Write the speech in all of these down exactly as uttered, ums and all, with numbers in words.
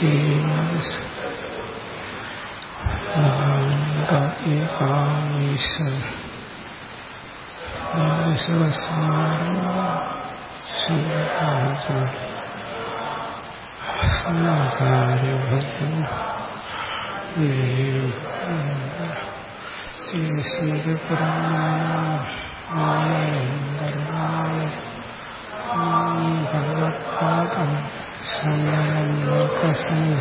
ഭഗവത്പാദം സമയം ലോകസം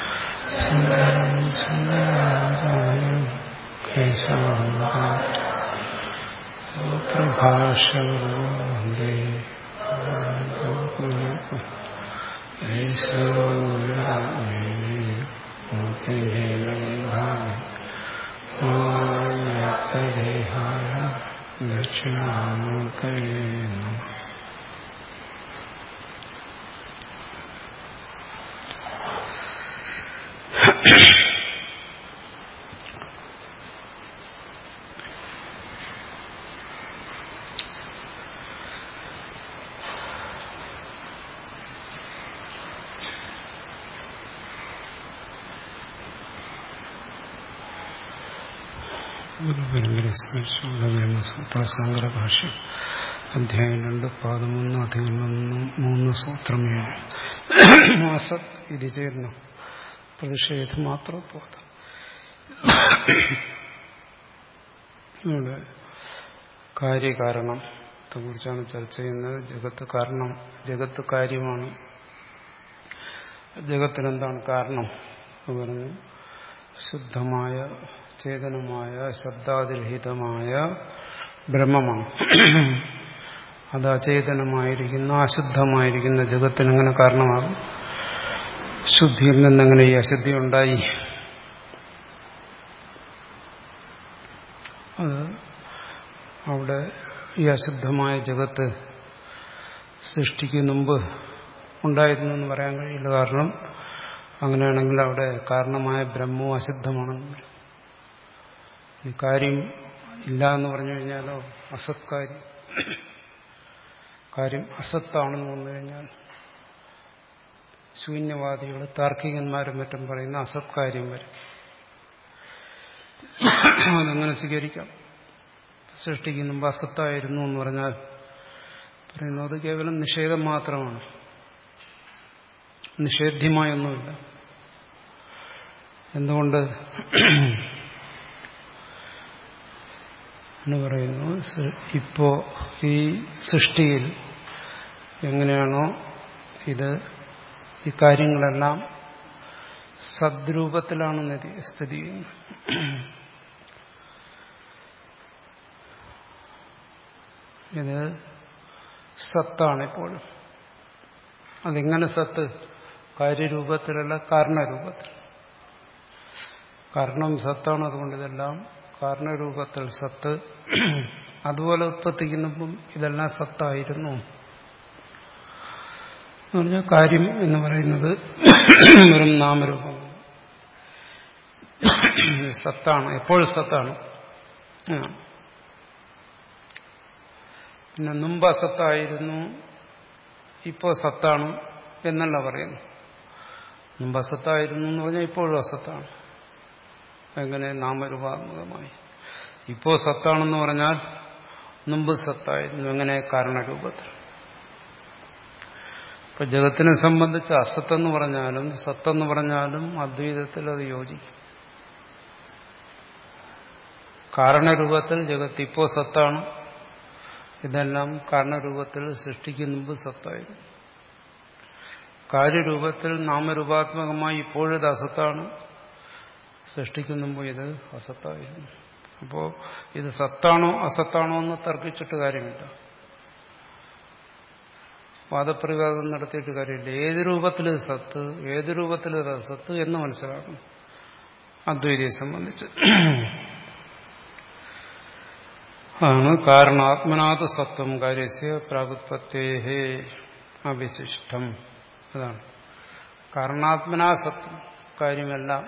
പ്രഭാഷേ ദക്ഷിണാമൂർത്തേ ബ്രഹ്മസൂത്രസാങ്കര ഭാഷ്യം അധ്യായം രണ്ട് പാദമൊന്ന് അധികരണം മൂന്ന് സൂത്രം ഏഴ് അസത് ഇത് ചേർന്നു പ്രതിഷേധം മാത്രം പോകാം. ഇവിടെ കാര്യകാരണത്തെ കുറിച്ചാണ് ചർച്ച ചെയ്യുന്നത്. ജഗത്ത് കാരണം, ജഗത്ത് കാര്യമാണ്. ജഗത്തിനെന്താണ് കാരണം എന്ന് പറഞ്ഞു? ശുദ്ധമായ ചേതനമായ ശബ്ദാതിരഹിതമായ ബ്രഹ്മമാണ്. അത് അചേതനമായിരിക്കുന്ന അശുദ്ധമായിരിക്കുന്ന ജഗത്തിനെങ്ങനെ കാരണമാകും? ശുദ്ധിയിൽ നിന്നെങ്ങനെ ഈ അശുദ്ധി ഉണ്ടായി? അത് അവിടെ ഈ അശുദ്ധമായ ജഗത്ത് സൃഷ്ടിക്ക് മുമ്പ് ഉണ്ടായിരുന്നു എന്ന് പറയാൻ കഴിയില്ല. കാരണം അങ്ങനെയാണെങ്കിൽ അവിടെ കാരണമായ ബ്രഹ്മവും അശുദ്ധമാണെന്ന് പറയും. ഈ കാര്യം ഇല്ല എന്ന് പറഞ്ഞു കഴിഞ്ഞാലോ അസത്കാര്യം, കാര്യം അസത്താണെന്ന് വന്നു കഴിഞ്ഞാൽ ശൂന്യവാദികൾ താർക്കികന്മാരും മറ്റും പറയുന്ന അസത്കാര്യം വരും. അതങ്ങനെ സ്വീകരിക്കാം. സൃഷ്ടിക്ക് മുമ്പ് അസത്തായിരുന്നു എന്ന് പറഞ്ഞാൽ പറയുന്നത് കേവലം നിഷേധം മാത്രമാണ്, നിഷേധ്യമായൊന്നുമില്ല. എന്തുകൊണ്ട് എന്ന് പറയുന്നു? ഇപ്പോ ഈ സൃഷ്ടിയിൽ എങ്ങനെയാണോ ഇത് ഈ കാര്യങ്ങളെല്ലാം സദ്രൂപത്തിലാണ് സ്ഥിതി ചെയ്യുന്നത്. ഇത് സത്താണ് ഇപ്പോഴും. അതെങ്ങനെ സത്ത്? കാര്യരൂപത്തിലല്ല, കാരണരൂപത്തിൽ. കാരണം സത്താണ്, അതുകൊണ്ട് ഇതെല്ലാം കാരണരൂപത്തിൽ സത്ത്. അതുപോലെ ഉത്പത്തിക്കുന്നപ്പം ഇതെല്ലാം സത്തായിരുന്നു എന്ന് പറഞ്ഞാൽ കാര്യം എന്ന് പറയുന്നത് വെറും നാമരൂപം സത്താണ്, എപ്പോഴും സത്താണ്. പിന്നെ മുമ്പ് അസത്തായിരുന്നു, ഇപ്പോൾ സത്താണ് എന്നല്ല പറയുന്നു. മുമ്പ് അസത്തായിരുന്നു എന്ന് പറഞ്ഞാൽ ഇപ്പോഴും അസത്താണ്. എങ്ങനെ? നാമരൂപാത്മകമായി. ഇപ്പോൾ സത്താണെന്ന് പറഞ്ഞാൽ മുമ്പ് സത്തായിരുന്നു. എങ്ങനെ? കാരണരൂപത്തിൽ. ഇപ്പൊ ജഗത്തിനെ സംബന്ധിച്ച് അസത്തെന്ന് പറഞ്ഞാലും സത്തെന്ന് പറഞ്ഞാലും അദ്വൈതത്തിൽ അത് യോജിക്കും. കാരണരൂപത്തിൽ ജഗത്ത് ഇപ്പോൾ സത്താണ്. ഇതെല്ലാം കാരണരൂപത്തിൽ സൃഷ്ടിക്ക് മുമ്പ് സത്തായിരുന്നു. കാര്യരൂപത്തിൽ നാമരൂപാത്മകമായി ഇപ്പോഴിത് അസത്താണ്, സൃഷ്ടിക്ക് മുമ്പ് ഇത് അസത്തായിരുന്നു. അപ്പോൾ ഇത് സത്താണോ അസത്താണോ എന്ന് തർക്കിച്ചിട്ട് കാര്യമില്ല, വാദപ്രതിവാദം നടത്തിയിട്ട് കാര്യമില്ല. ഏത് രൂപത്തിൽ സത്ത്, ഏത് രൂപത്തിൽ അസത്ത് എന്ന് മനസ്സിലാക്കണം അദ്വൈതിയെ സംബന്ധിച്ച്. ആണ് കാരണാത്മനാത് സത്വം കാര്യസ്യ പ്രാഗുത്പത്തേഹേ അവിശിഷ്ടം. അതാണ് കാരണാത്മനാ സത്വം, കാര്യമെല്ലാം.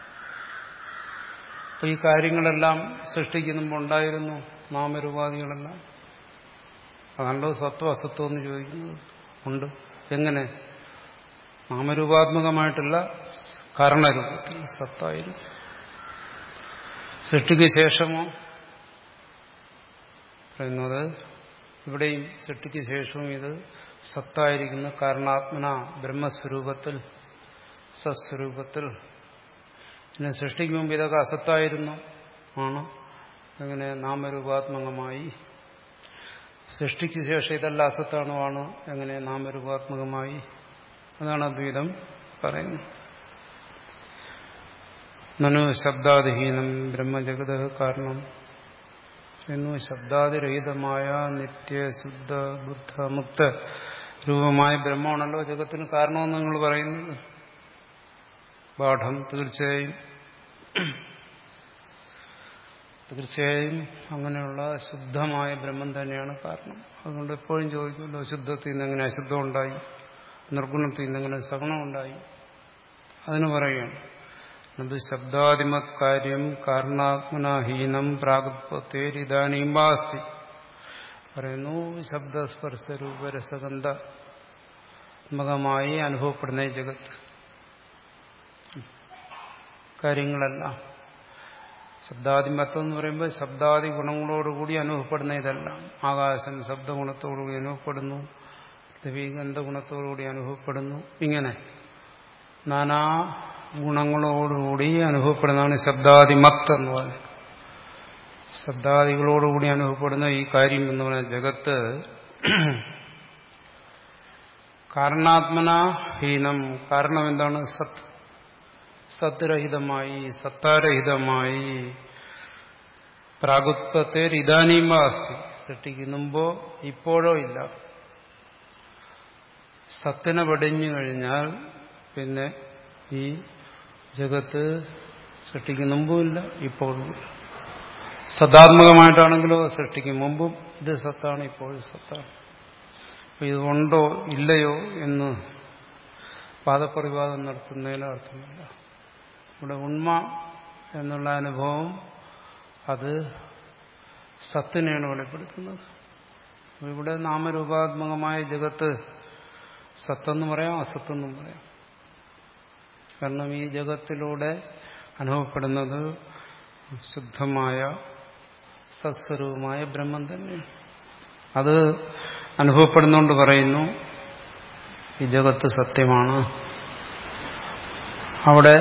അപ്പൊ ഈ കാര്യങ്ങളെല്ലാം സൃഷ്ടിക്കുമ്പോൾ ഉണ്ടായിരുന്നു, നാമരൂപാദികളെല്ലാം. അതാണല്ലോ സത്വം അസത്വം എന്ന് ചോദിക്കുന്നത്. ഉണ്ട്. എങ്ങനെ? നാമരൂപാത്മകമായിട്ടുള്ള കാരണരൂപത്തിൽ സത്തായിരുന്നു. സൃഷ്ടിക്ക് ശേഷമോ പറയുന്നത് ഇവിടെയും സൃഷ്ടിക്ക് ശേഷവും ഇത് സത്തായിരിക്കുന്ന കാരണാത്മന ബ്രഹ്മസ്വരൂപത്തിൽ സത്സ്വരൂപത്തിൽ. പിന്നെ സൃഷ്ടിക്ക് മുമ്പ് ഇതൊക്കെ അസത്തായിരുന്നു ആണ്. എങ്ങനെ നാമരൂപാത്മകമായി. സൃഷ്ടിക്ക് ശേഷം ഇതെല്ലാം അസത്താണോ ആണ്. എങ്ങനെ നാമരൂപാത്മകമായി. അതാണ് അദ്വൈതം പറയുന്നത്. നനു ശബ്ദാദിഹീനം ബ്രഹ്മജഗത് കാരണം എന്നു ശബ്ദാദിരഹിതമായ നിത്യശുദ്ധ ബുദ്ധ മുക്ത രൂപമായ ബ്രഹ്മമാണല്ലോ ജഗത്തിന് കാരണമെന്ന് നിങ്ങൾ പറയുന്നത്. പാഠം തീർച്ചയായും തീർച്ചയായും അങ്ങനെയുള്ള ശുദ്ധമായ ബ്രഹ്മം തന്നെയാണ് കാരണം. അതുകൊണ്ട് എപ്പോഴും ചോദിക്കുമല്ലോ, ശുദ്ധത്തിൽ നിന്ന് എങ്ങനെ അശുദ്ധം ഉണ്ടായി, നിർഗുണത്തിൽ നിന്ന് എങ്ങനെ സഗുണം ഉണ്ടായി. അതിന് പറയുകയാണ് അത് ശബ്ദാദിമത് കാര്യം കാരണാത്മനാഹീനം പ്രാഗുത്പത്തേരിതാനീമ്പാസ്തി. പറയുന്നു ശബ്ദസ്പർശരൂപരസഗന്ധമകമായി അനുഭവപ്പെടുന്ന ഈ ജഗത്ത് കാര്യങ്ങളെല്ലാം ശബ്ദാദിമത്തം എന്ന് പറയുമ്പോൾ ശബ്ദാദി ഗുണങ്ങളോടുകൂടി അനുഭവപ്പെടുന്ന ഇതെല്ലാം. ആകാശം ശബ്ദഗുണത്തോടുകൂടി അനുഭവപ്പെടുന്നു, പൃഥ്വി ഗന്ധഗുണത്തോടുകൂടി അനുഭവപ്പെടുന്നു. ഇങ്ങനെ നാനാ ഗുണങ്ങളോടുകൂടി അനുഭവപ്പെടുന്നതാണ് ശബ്ദാദിമത്ത് എന്ന് പറയുന്നത്. ശബ്ദാദികളോടുകൂടി അനുഭവപ്പെടുന്ന ഈ കാര്യം എന്ന് പറയുന്ന ജഗത്ത് കാരണാത്മനാഹീനം. കാരണം എന്താണ്? സത്ത്. സത്രഹിതമായി, സത്താരഹിതമായി. പ്രാഗുത്പത്തേർ ഇതാനീമ അസ്തി. സൃഷ്ടിക്ക് മുമ്പോ ഇപ്പോഴോ ഇല്ല. സത്തിനെ വെടിഞ്ഞു കഴിഞ്ഞാൽ പിന്നെ ഈ ജഗത്ത് സൃഷ്ടിക്ക് മുമ്പുമില്ല ഇപ്പോഴുമില്ല. സദാത്മകമായിട്ടാണെങ്കിലോ സൃഷ്ടിക്ക് മുമ്പും ഇത് സത്താണ്, ഇപ്പോഴും സത്താണ്. അപ്പൊ ഇതുണ്ടോ ഇല്ലയോ എന്ന് വാദപ്രതിവാദം നടത്തുന്നതിന് അർത്ഥമില്ല. ഇവിടെ ഉണ്മ എന്നുള്ള അനുഭവം അത് സത്തിനെയാണ് വെളിപ്പെടുത്തുന്നത്. ഇവിടെ നാമരൂപാത്മകമായ ജഗത്ത് സത്തെന്ന് പറയാം, അസത്തെന്നും പറയാം. കാരണം ഈ ജഗത്തിലൂടെ അനുഭവപ്പെടുന്നത് ശുദ്ധമായ സത്സ്വരൂപമായ ബ്രഹ്മം തന്നെയാണ്. അത് അനുഭവപ്പെടുന്നുകൊണ്ട് പറയുന്നു ഈ ജഗത്ത് സത്യമാണ്. അവിടെ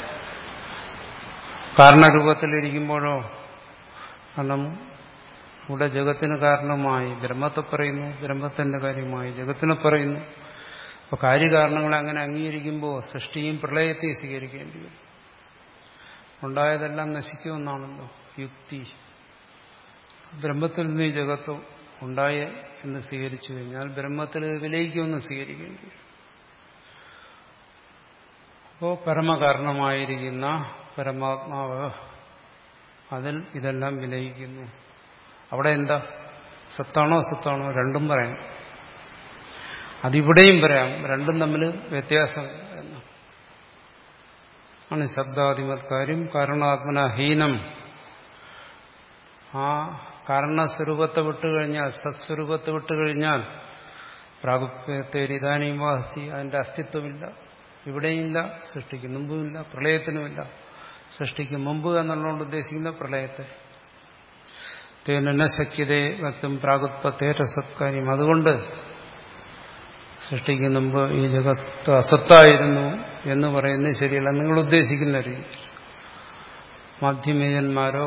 കാരണരൂപത്തിലിരിക്കുമ്പോഴോ, കാരണം ഇവിടെ ജഗത്തിന് കാരണമായി ബ്രഹ്മത്തെ പറയുന്നു, ബ്രഹ്മത്തിന്റെ കാര്യമായി ജഗത്തിനെ പറയുന്നു. അപ്പോൾ കാര്യകാരണങ്ങളെ അങ്ങനെ അംഗീകരിക്കുമ്പോൾ സൃഷ്ടിയും പ്രളയത്തെയും സ്വീകരിക്കേണ്ടി വരും. ഉണ്ടായതെല്ലാം നശിക്കുമെന്നാണല്ലോ യുക്തി. ബ്രഹ്മത്തിൽ നിന്ന് ഈ ജഗത്ത് ഉണ്ടായ എന്ന് സ്വീകരിച്ചു കഴിഞ്ഞാൽ ബ്രഹ്മത്തിൽ വിലയിക്കുമെന്ന് സ്വീകരിക്കേണ്ടി വരും. അപ്പോൾ പരമകാരണമായിരിക്കുന്ന പരമാത്മാവ് അതിൽ ഇതെല്ലാം വിലയിക്കുന്നു. അവിടെ എന്താ? സത്താണോ അസത്താണോ? രണ്ടും പറയാം. അതിവിടെയും പറയാം. രണ്ടും തമ്മിൽ വ്യത്യാസം എന്നാണ്. ആണ് ശബ്ദാദിമത്കാര്യം കാരണാത്മനഹീനം. ആ കാരണസ്വരൂപത്തെ വിട്ടുകഴിഞ്ഞാൽ, സത്സ്വരൂപത്തെ വിട്ടുകഴിഞ്ഞാൽ പ്രാഗുപ്യത്തേരിതാനീം വാസ്തി, അതിന്റെ അസ്തിത്വമില്ല. ഇവിടെയില്ല, സൃഷ്ടിക്ക് മുമ്പുമില്ല, പ്രളയത്തിനുമില്ല. സൃഷ്ടിക്ക് മുമ്പ് എന്നുള്ളതുകൊണ്ട് ഉദ്ദേശിക്കുന്ന പ്രളയത്തെ. തേന ശക്യതേ വ്യക്തം പ്രാഗുത്പത്തേര സത്കാര്യം. അതുകൊണ്ട് സൃഷ്ടിക്ക് മുമ്പ് ഈ ജഗത്ത് അസത്തായിരുന്നു എന്ന് പറയുന്നത് ശരിയല്ല. നിങ്ങൾ ഉദ്ദേശിക്കുന്ന രീതി മാധ്യമേയന്മാരോ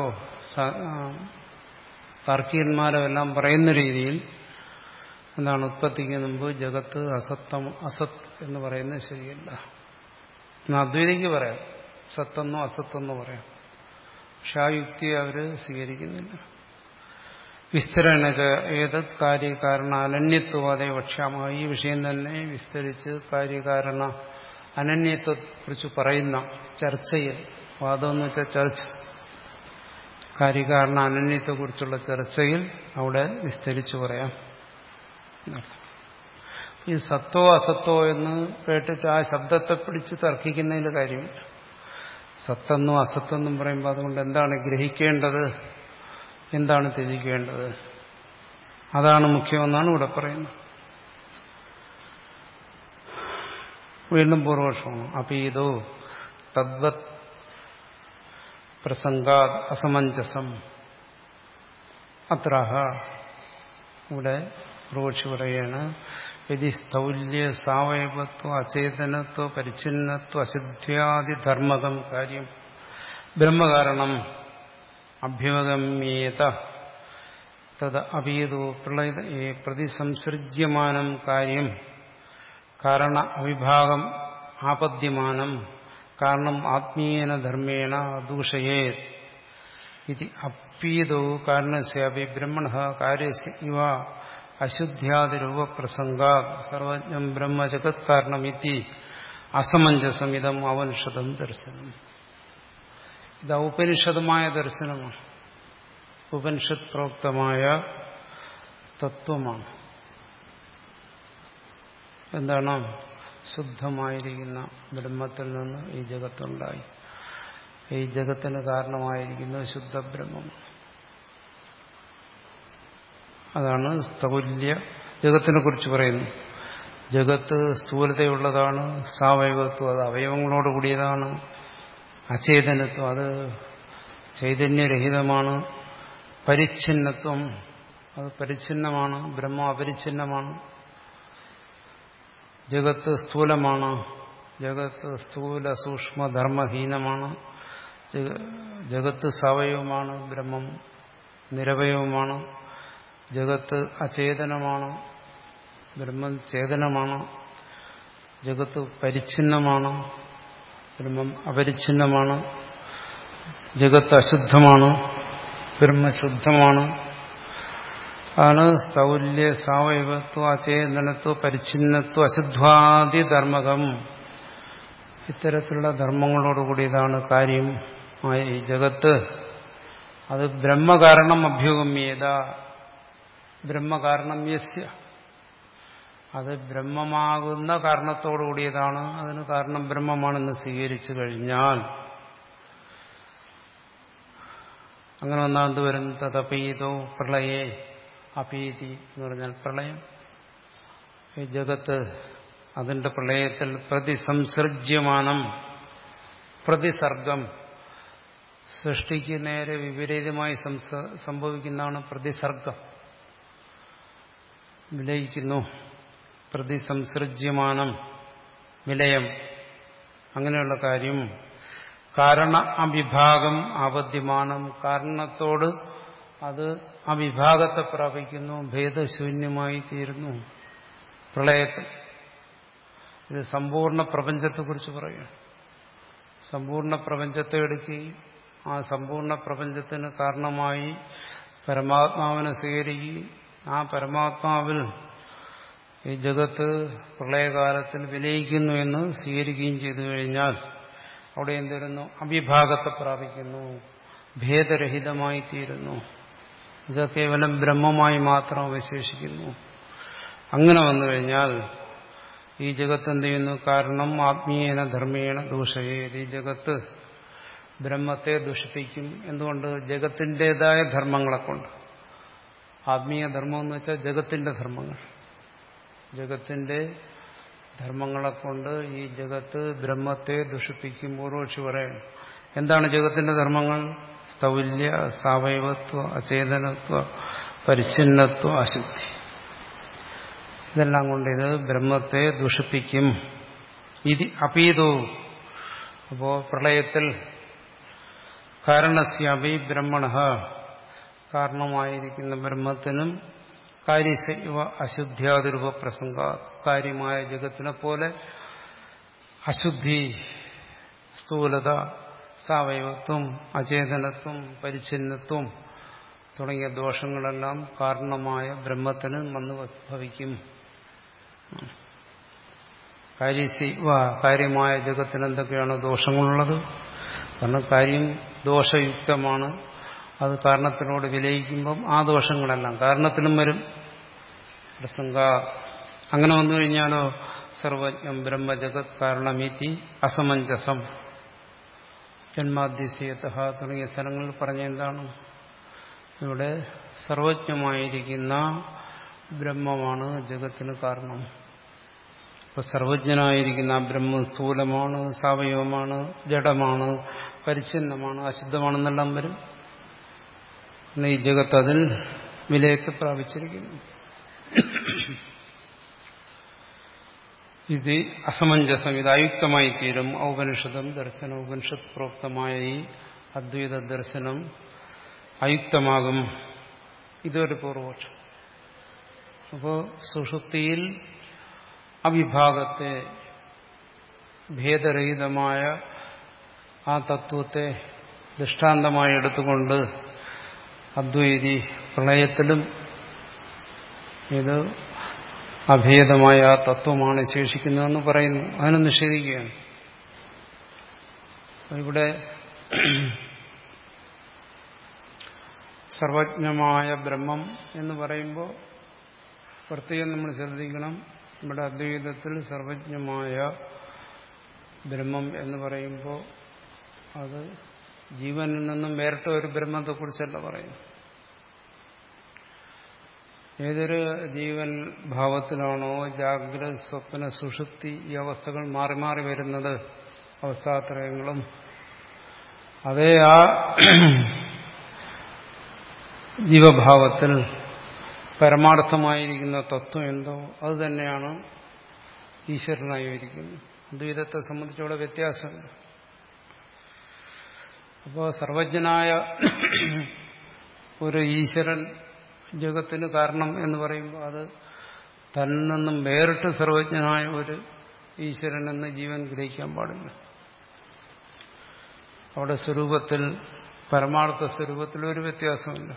താർക്കികന്മാരോ എല്ലാം പറയുന്ന രീതിയിൽ എന്താണ്, ഉത്പത്തിക്ക് മുമ്പ് ജഗത്ത് അസത്തം അസത്ത് എന്ന് പറയുന്നത് ശരിയല്ല. എന്നാൽ അദ്വൈതിക്ക് പറയാം, സത്തെന്നോ അസത്തെന്നോ പറയാം. പക്ഷെ ആ യുക്തിയെ അവർ സ്വീകരിക്കുന്നില്ല. വിസ്തരണ ഏതത് കാര്യകാരണ അനന്യത്വാദേ വക്ഷ്യാമ. ഈ വിഷയം തന്നെ വിസ്തരിച്ച് കാര്യകാരണ അനന്യത്വത്തെക്കുറിച്ച് പറയുന്ന ചർച്ചയിൽ, വാദം എന്ന് വെച്ചാൽ ചർച്ച, കാര്യകാരണ അനന്യത്തെക്കുറിച്ചുള്ള ചർച്ചയിൽ അവിടെ വിസ്തരിച്ചു പറയാം. ഈ സത്തോ അസത്തോ എന്ന് കേട്ടിട്ട് ആ ശബ്ദത്തെ പിടിച്ച് തർക്കിക്കുന്നതിൽ കാര്യമില്ല. സത്തെന്നും അസത്തെന്നും പറയുമ്പോൾ അതുകൊണ്ട് എന്താണ് ഗ്രഹിക്കേണ്ടത്, എന്താണ് ത്യജിക്കേണ്ടത്, അതാണ് മുഖ്യമെന്നാണ് ഇവിടെ പറയുന്നത്. വീണ്ടും പൂർവപക്ഷമാണ്. അപീതോ തദ്വത് പ്രസംഗാത് അസമഞ്ജസം അത്രാഹ. ഇവിടെ പൂർവക്ഷി പറയാണ് യദി സ്ഥൗല്യ സാവയവത്വ അചേതനത്വ പരിച്ഛിന്നത്വ അസിദ്ധ്യാദിധർമ്മകം കാര്യം ബ്രഹ്മകാരണം അഭ്യുപഗമ്യേത തത് അപീതോ പ്രളയ പ്രതിസംസൃജ്യമാനം കാര്യം കാരണ അവിഭാഗം ആപദ്യമാനം കാരണം ആത്മീയേന ധർമ്മേണ ദൂഷയേത് ഇതി അപീതോ കാരണസ്യാപി ബ്രഹ്മണഃ കാര്യസ്യ ഇവ അശുദ്ധ്യാദിരൂപപ്രസംഗാത് സർവജ്ഞം ബ്രഹ്മ ജഗത് കാരണമിതി അസമഞ്ജസമിതം അവനിഷദം ദർശനം. ഇത് ഔപനിഷദമായ ദർശനമാണ്, ഉപനിഷത്ത് പ്രോക്തമായ തത്വമാണ്. എന്താണ്? ശുദ്ധമായിരിക്കുന്ന ബ്രഹ്മത്തിൽ നിന്ന് ഈ ജഗത്തുണ്ടായി. ഈ ജഗത്തിന് കാരണമായിരിക്കുന്ന ശുദ്ധ ബ്രഹ്മമാണ്. അതാണ് സ്ഥൗല്യ. ജഗത്തിനെ കുറിച്ച് പറയുന്നു. ജഗത്ത് സ്ഥൂലതയുള്ളതാണ്, സാവയവത്വം അത് അവയവങ്ങളോട് കൂടിയതാണ്, അചേതനത്വം അത് ചൈതന്യരഹിതമാണ്, പരിച്ഛിന്നത്വം അത് പരിച്ഛിന്നമാണ്, ബ്രഹ്മം അപരിച്ഛിന്നമാണ്. ജഗത്ത് സ്ഥൂലമാണ്, ജഗത്ത് സ്ഥൂല സൂക്ഷ്മധർമ്മഹീനമാണ്. ജഗത്ത് സവയവമാണ്, ബ്രഹ്മം നിരവയവമാണ്. ജഗത്ത് അചേതനമാണ്, ബ്രഹ്മം ചേതനമാണ്. ജഗത്ത് പരിച്ഛിന്നമാണ്, ബ്രഹ്മം അപരിച്ഛിന്നമാണ്. ജഗത്ത് അശുദ്ധമാണ്, ബ്രഹ്മശുദ്ധമാണ്. ആണ് സ്ഥൗല്യ സാവയവത്വ അചേതനത്വ പരിച്ഛിന്നത്വ അശുദ്ധ്വാദിധർമ്മകം. ഇത്തരത്തിലുള്ള ധർമ്മങ്ങളോടുകൂടിയതാണ് കാര്യം ഈ ജഗത്ത്. അത് ബ്രഹ്മകാരണം അഭ്യുഗമ്യേത. ബ്രഹ്മകാരണം യസ്യ അത് ബ്രഹ്മമാകുന്ന കാരണത്തോടുകൂടിയതാണ്. അതിന് കാരണം ബ്രഹ്മമാണെന്ന് സ്വീകരിച്ചു കഴിഞ്ഞാൽ അങ്ങനെ വന്നാൽ എന്ത് വരും? തദപീതോ പ്രളയേ. അപീതി എന്ന് പറഞ്ഞാൽ പ്രളയം. ഈ ജഗത്ത് അതിന്റെ പ്രളയത്തിൽ പ്രതിസംസർജ്യമാനം പ്രതിസർഗം സൃഷ്ടിക്ക് നേരെ വിപരീതമായി സംഭവിക്കുന്നതാണ് പ്രതിസർഗം. വിലയിക്കുന്നു. പ്രതിസംസൃജ്യമാനം വിലയം. അങ്ങനെയുള്ള കാര്യം കാരണ അവിഭാഗം ആപദ്യമാനം കാരണത്തോട് അത് അവിഭാഗത്തെ പ്രാപിക്കുന്നു, ഭേദശൂന്യമായി തീരുന്നു പ്രളയത്തിൽ. ഇത് സമ്പൂർണ്ണ പ്രപഞ്ചത്തെക്കുറിച്ച് പറയുന്നു. സമ്പൂർണ്ണ പ്രപഞ്ചത്തെ എടുക്കുകയും ആ സമ്പൂർണ്ണ പ്രപഞ്ചത്തിന് കാരണമായി പരമാത്മാവിനെ സ്വീകരിക്കുകയും ആ പരമാത്മാവിൽ ഈ ജഗത്ത് പ്രളയകാലത്തിൽ വിലയിക്കുന്നു എന്ന് സ്വീകരിക്കുകയും ചെയ്തു കഴിഞ്ഞാൽ അവിടെ എന്തിരുന്നു? അവിഭാഗത്തെ പ്രാപിക്കുന്നു, ഭേദരഹിതമായി തീരുന്നു. ഇത് കേവലം ബ്രഹ്മമായി മാത്രം അവശേഷിക്കുന്നു. അങ്ങനെ വന്നു കഴിഞ്ഞാൽ ഈ ജഗത്ത് എന്ത് ചെയ്യുന്നു? കാരണം ആത്മീയേന ധർമ്മേണ ദൂഷയേത്. ഈ ജഗത്ത് ബ്രഹ്മത്തെ ദുഷിപ്പിക്കും. എന്തുകൊണ്ട്? ജഗത്തിൻ്റെതായ ധർമ്മങ്ങളെ കൊണ്ട്. ആത്മീയ ധർമ്മം എന്ന് വെച്ചാൽ ജഗത്തിന്റെ ധർമ്മങ്ങൾ. ജഗത്തിന്റെ ധർമ്മങ്ങളെ കൊണ്ട് ഈ ജഗത്ത് ബ്രഹ്മത്തെ ദുഷിപ്പിക്കും. പൂർവക്ഷി പറയണം എന്താണ് ജഗത്തിന്റെ ധർമ്മങ്ങൾ? സ്ഥൗല്യ സാവയവത്വ അചേതനത്വ പരിച്ഛിന്നത്വ അശുദ്ധി. ഇതെല്ലാം കൊണ്ട് ഇത് ബ്രഹ്മത്തെ ദുഷിപ്പിക്കും. ഇത് അപീതോ. അപ്പോ പ്രളയത്തിൽ കാരണസ്യാപി ബ്രഹ്മണഃ കാരണമായിരിക്കുന്ന ബ്രഹ്മത്തിനും കാര്യസൈവ അശുദ്ധ്യാതിരൂപ പ്രസംഗ കാര്യമായ ജഗത്തിനെ പോലെ അശുദ്ധി, സ്ഥൂലത, സാവയവത്വം, അചേതനത്വം, പരിച്ഛിന്നത്വം തുടങ്ങിയ ദോഷങ്ങളെല്ലാം കാരണമായ ബ്രഹ്മത്തിന് വന്നു ഭവിക്കും. കാര്യസൈവ കാര്യമായ ജഗത്തിന് എന്തൊക്കെയാണ് ദോഷങ്ങളുള്ളത്? കാരണം കാര്യം ദോഷയുക്തമാണ്. അത് കാരണത്തിനോട് വിലയിക്കുമ്പം ആ ദോഷങ്ങളെല്ലാം കാരണത്തിലും വരും. പ്രസംഗ അങ്ങനെ വന്നു കഴിഞ്ഞാലോ സർവജ്ഞം ബ്രഹ്മ ജഗത് കാരണമീതി അസമഞ്ജസം ജന്മാദ്യസ്യത തുടങ്ങിയ സ്ഥലങ്ങളിൽ പറഞ്ഞ എന്താണ്? ഇവിടെ സർവജ്ഞമായിരിക്കുന്ന ബ്രഹ്മമാണ് ജഗത്തിന് കാരണം. അപ്പൊ സർവജ്ഞനായിരിക്കുന്ന ആ ബ്രഹ്മം സ്ഥൂലമാണ്, സാവയവമാണ്, ജഡമാണ്, പരിച്ഛിന്നമാണ്, അശുദ്ധമാണെന്നെല്ലാം വരും. ഈ ജഗത്ത് അതിൽ വിലയത്തെ പ്രാപിച്ചിരിക്കുന്നു. ഇത് അസമഞ്ജസം, ഇത് അയുക്തമായി തീരും. ഔപനിഷദം ദർശനം, ഉപനിഷത്ത് പ്രോക്തമായ ഈ അദ്വൈത ദർശനം അയുക്തമാകും. ഇതൊരു പൂർവപക്ഷം. അപ്പോൾ സുഷുപ്തിയിൽ അവിഭാഗത്തെ, ഭേദരഹിതമായ ആ തത്വത്തെ ദൃഷ്ടാന്തമായി എടുത്തുകൊണ്ട് അദ്വൈതി പ്രളയത്തിലും ഇത് അഭേദമായ ആ തത്വമാണ് ശേഷിക്കുന്നതെന്ന് പറയുന്നു. അതിനെ നിഷേധിക്കുകയാണ്. ഇവിടെ സർവജ്ഞമായ ബ്രഹ്മം എന്ന് പറയുമ്പോൾ പ്രത്യേകം നമ്മൾ ശ്രദ്ധിക്കണം. ഇവിടെ അദ്വൈതത്തിൽ സർവജ്ഞമായ ബ്രഹ്മം എന്ന് പറയുമ്പോൾ അത് ജീവനിൽ നിന്നും വേറിട്ട ഒരു ബ്രഹ്മത്തെക്കുറിച്ചല്ല പറയുന്നു. ഏതൊരു ജീവൻ ഭാവത്തിലാണോ ജാഗ്രത, സ്വപ്ന, സുഷുപ്തി ഈ അവസ്ഥകൾ മാറി മാറി വരുന്നത്, അവസ്ഥാത്രയങ്ങളും, അതേ ആ ജീവഭാവത്തിൽ പരമാർത്ഥമായിരിക്കുന്ന തത്വം എന്തോ അത് തന്നെയാണ് ഈശ്വരനായി ഇരിക്കുന്നത്. അദ്വൈതത്തെ സംബന്ധിച്ചുള്ള വ്യത്യാസമുണ്ട്. അപ്പോൾ സർവജ്ഞനായ ഒരു ഈശ്വരൻ ജഗത്തിന് കാരണം എന്ന് പറയുമ്പോൾ അത് തന്നിൽ നിന്നും വേറിട്ട് സർവജ്ഞനായ ഒരു ഈശ്വരൻ എന്ന് ജീവൻ ഗ്രഹിക്കാൻ പാടില്ല. അവിടെ സ്വരൂപത്തിൽ, പരമാർത്ഥ സ്വരൂപത്തിൽ ഒരു വ്യത്യാസമില്ല.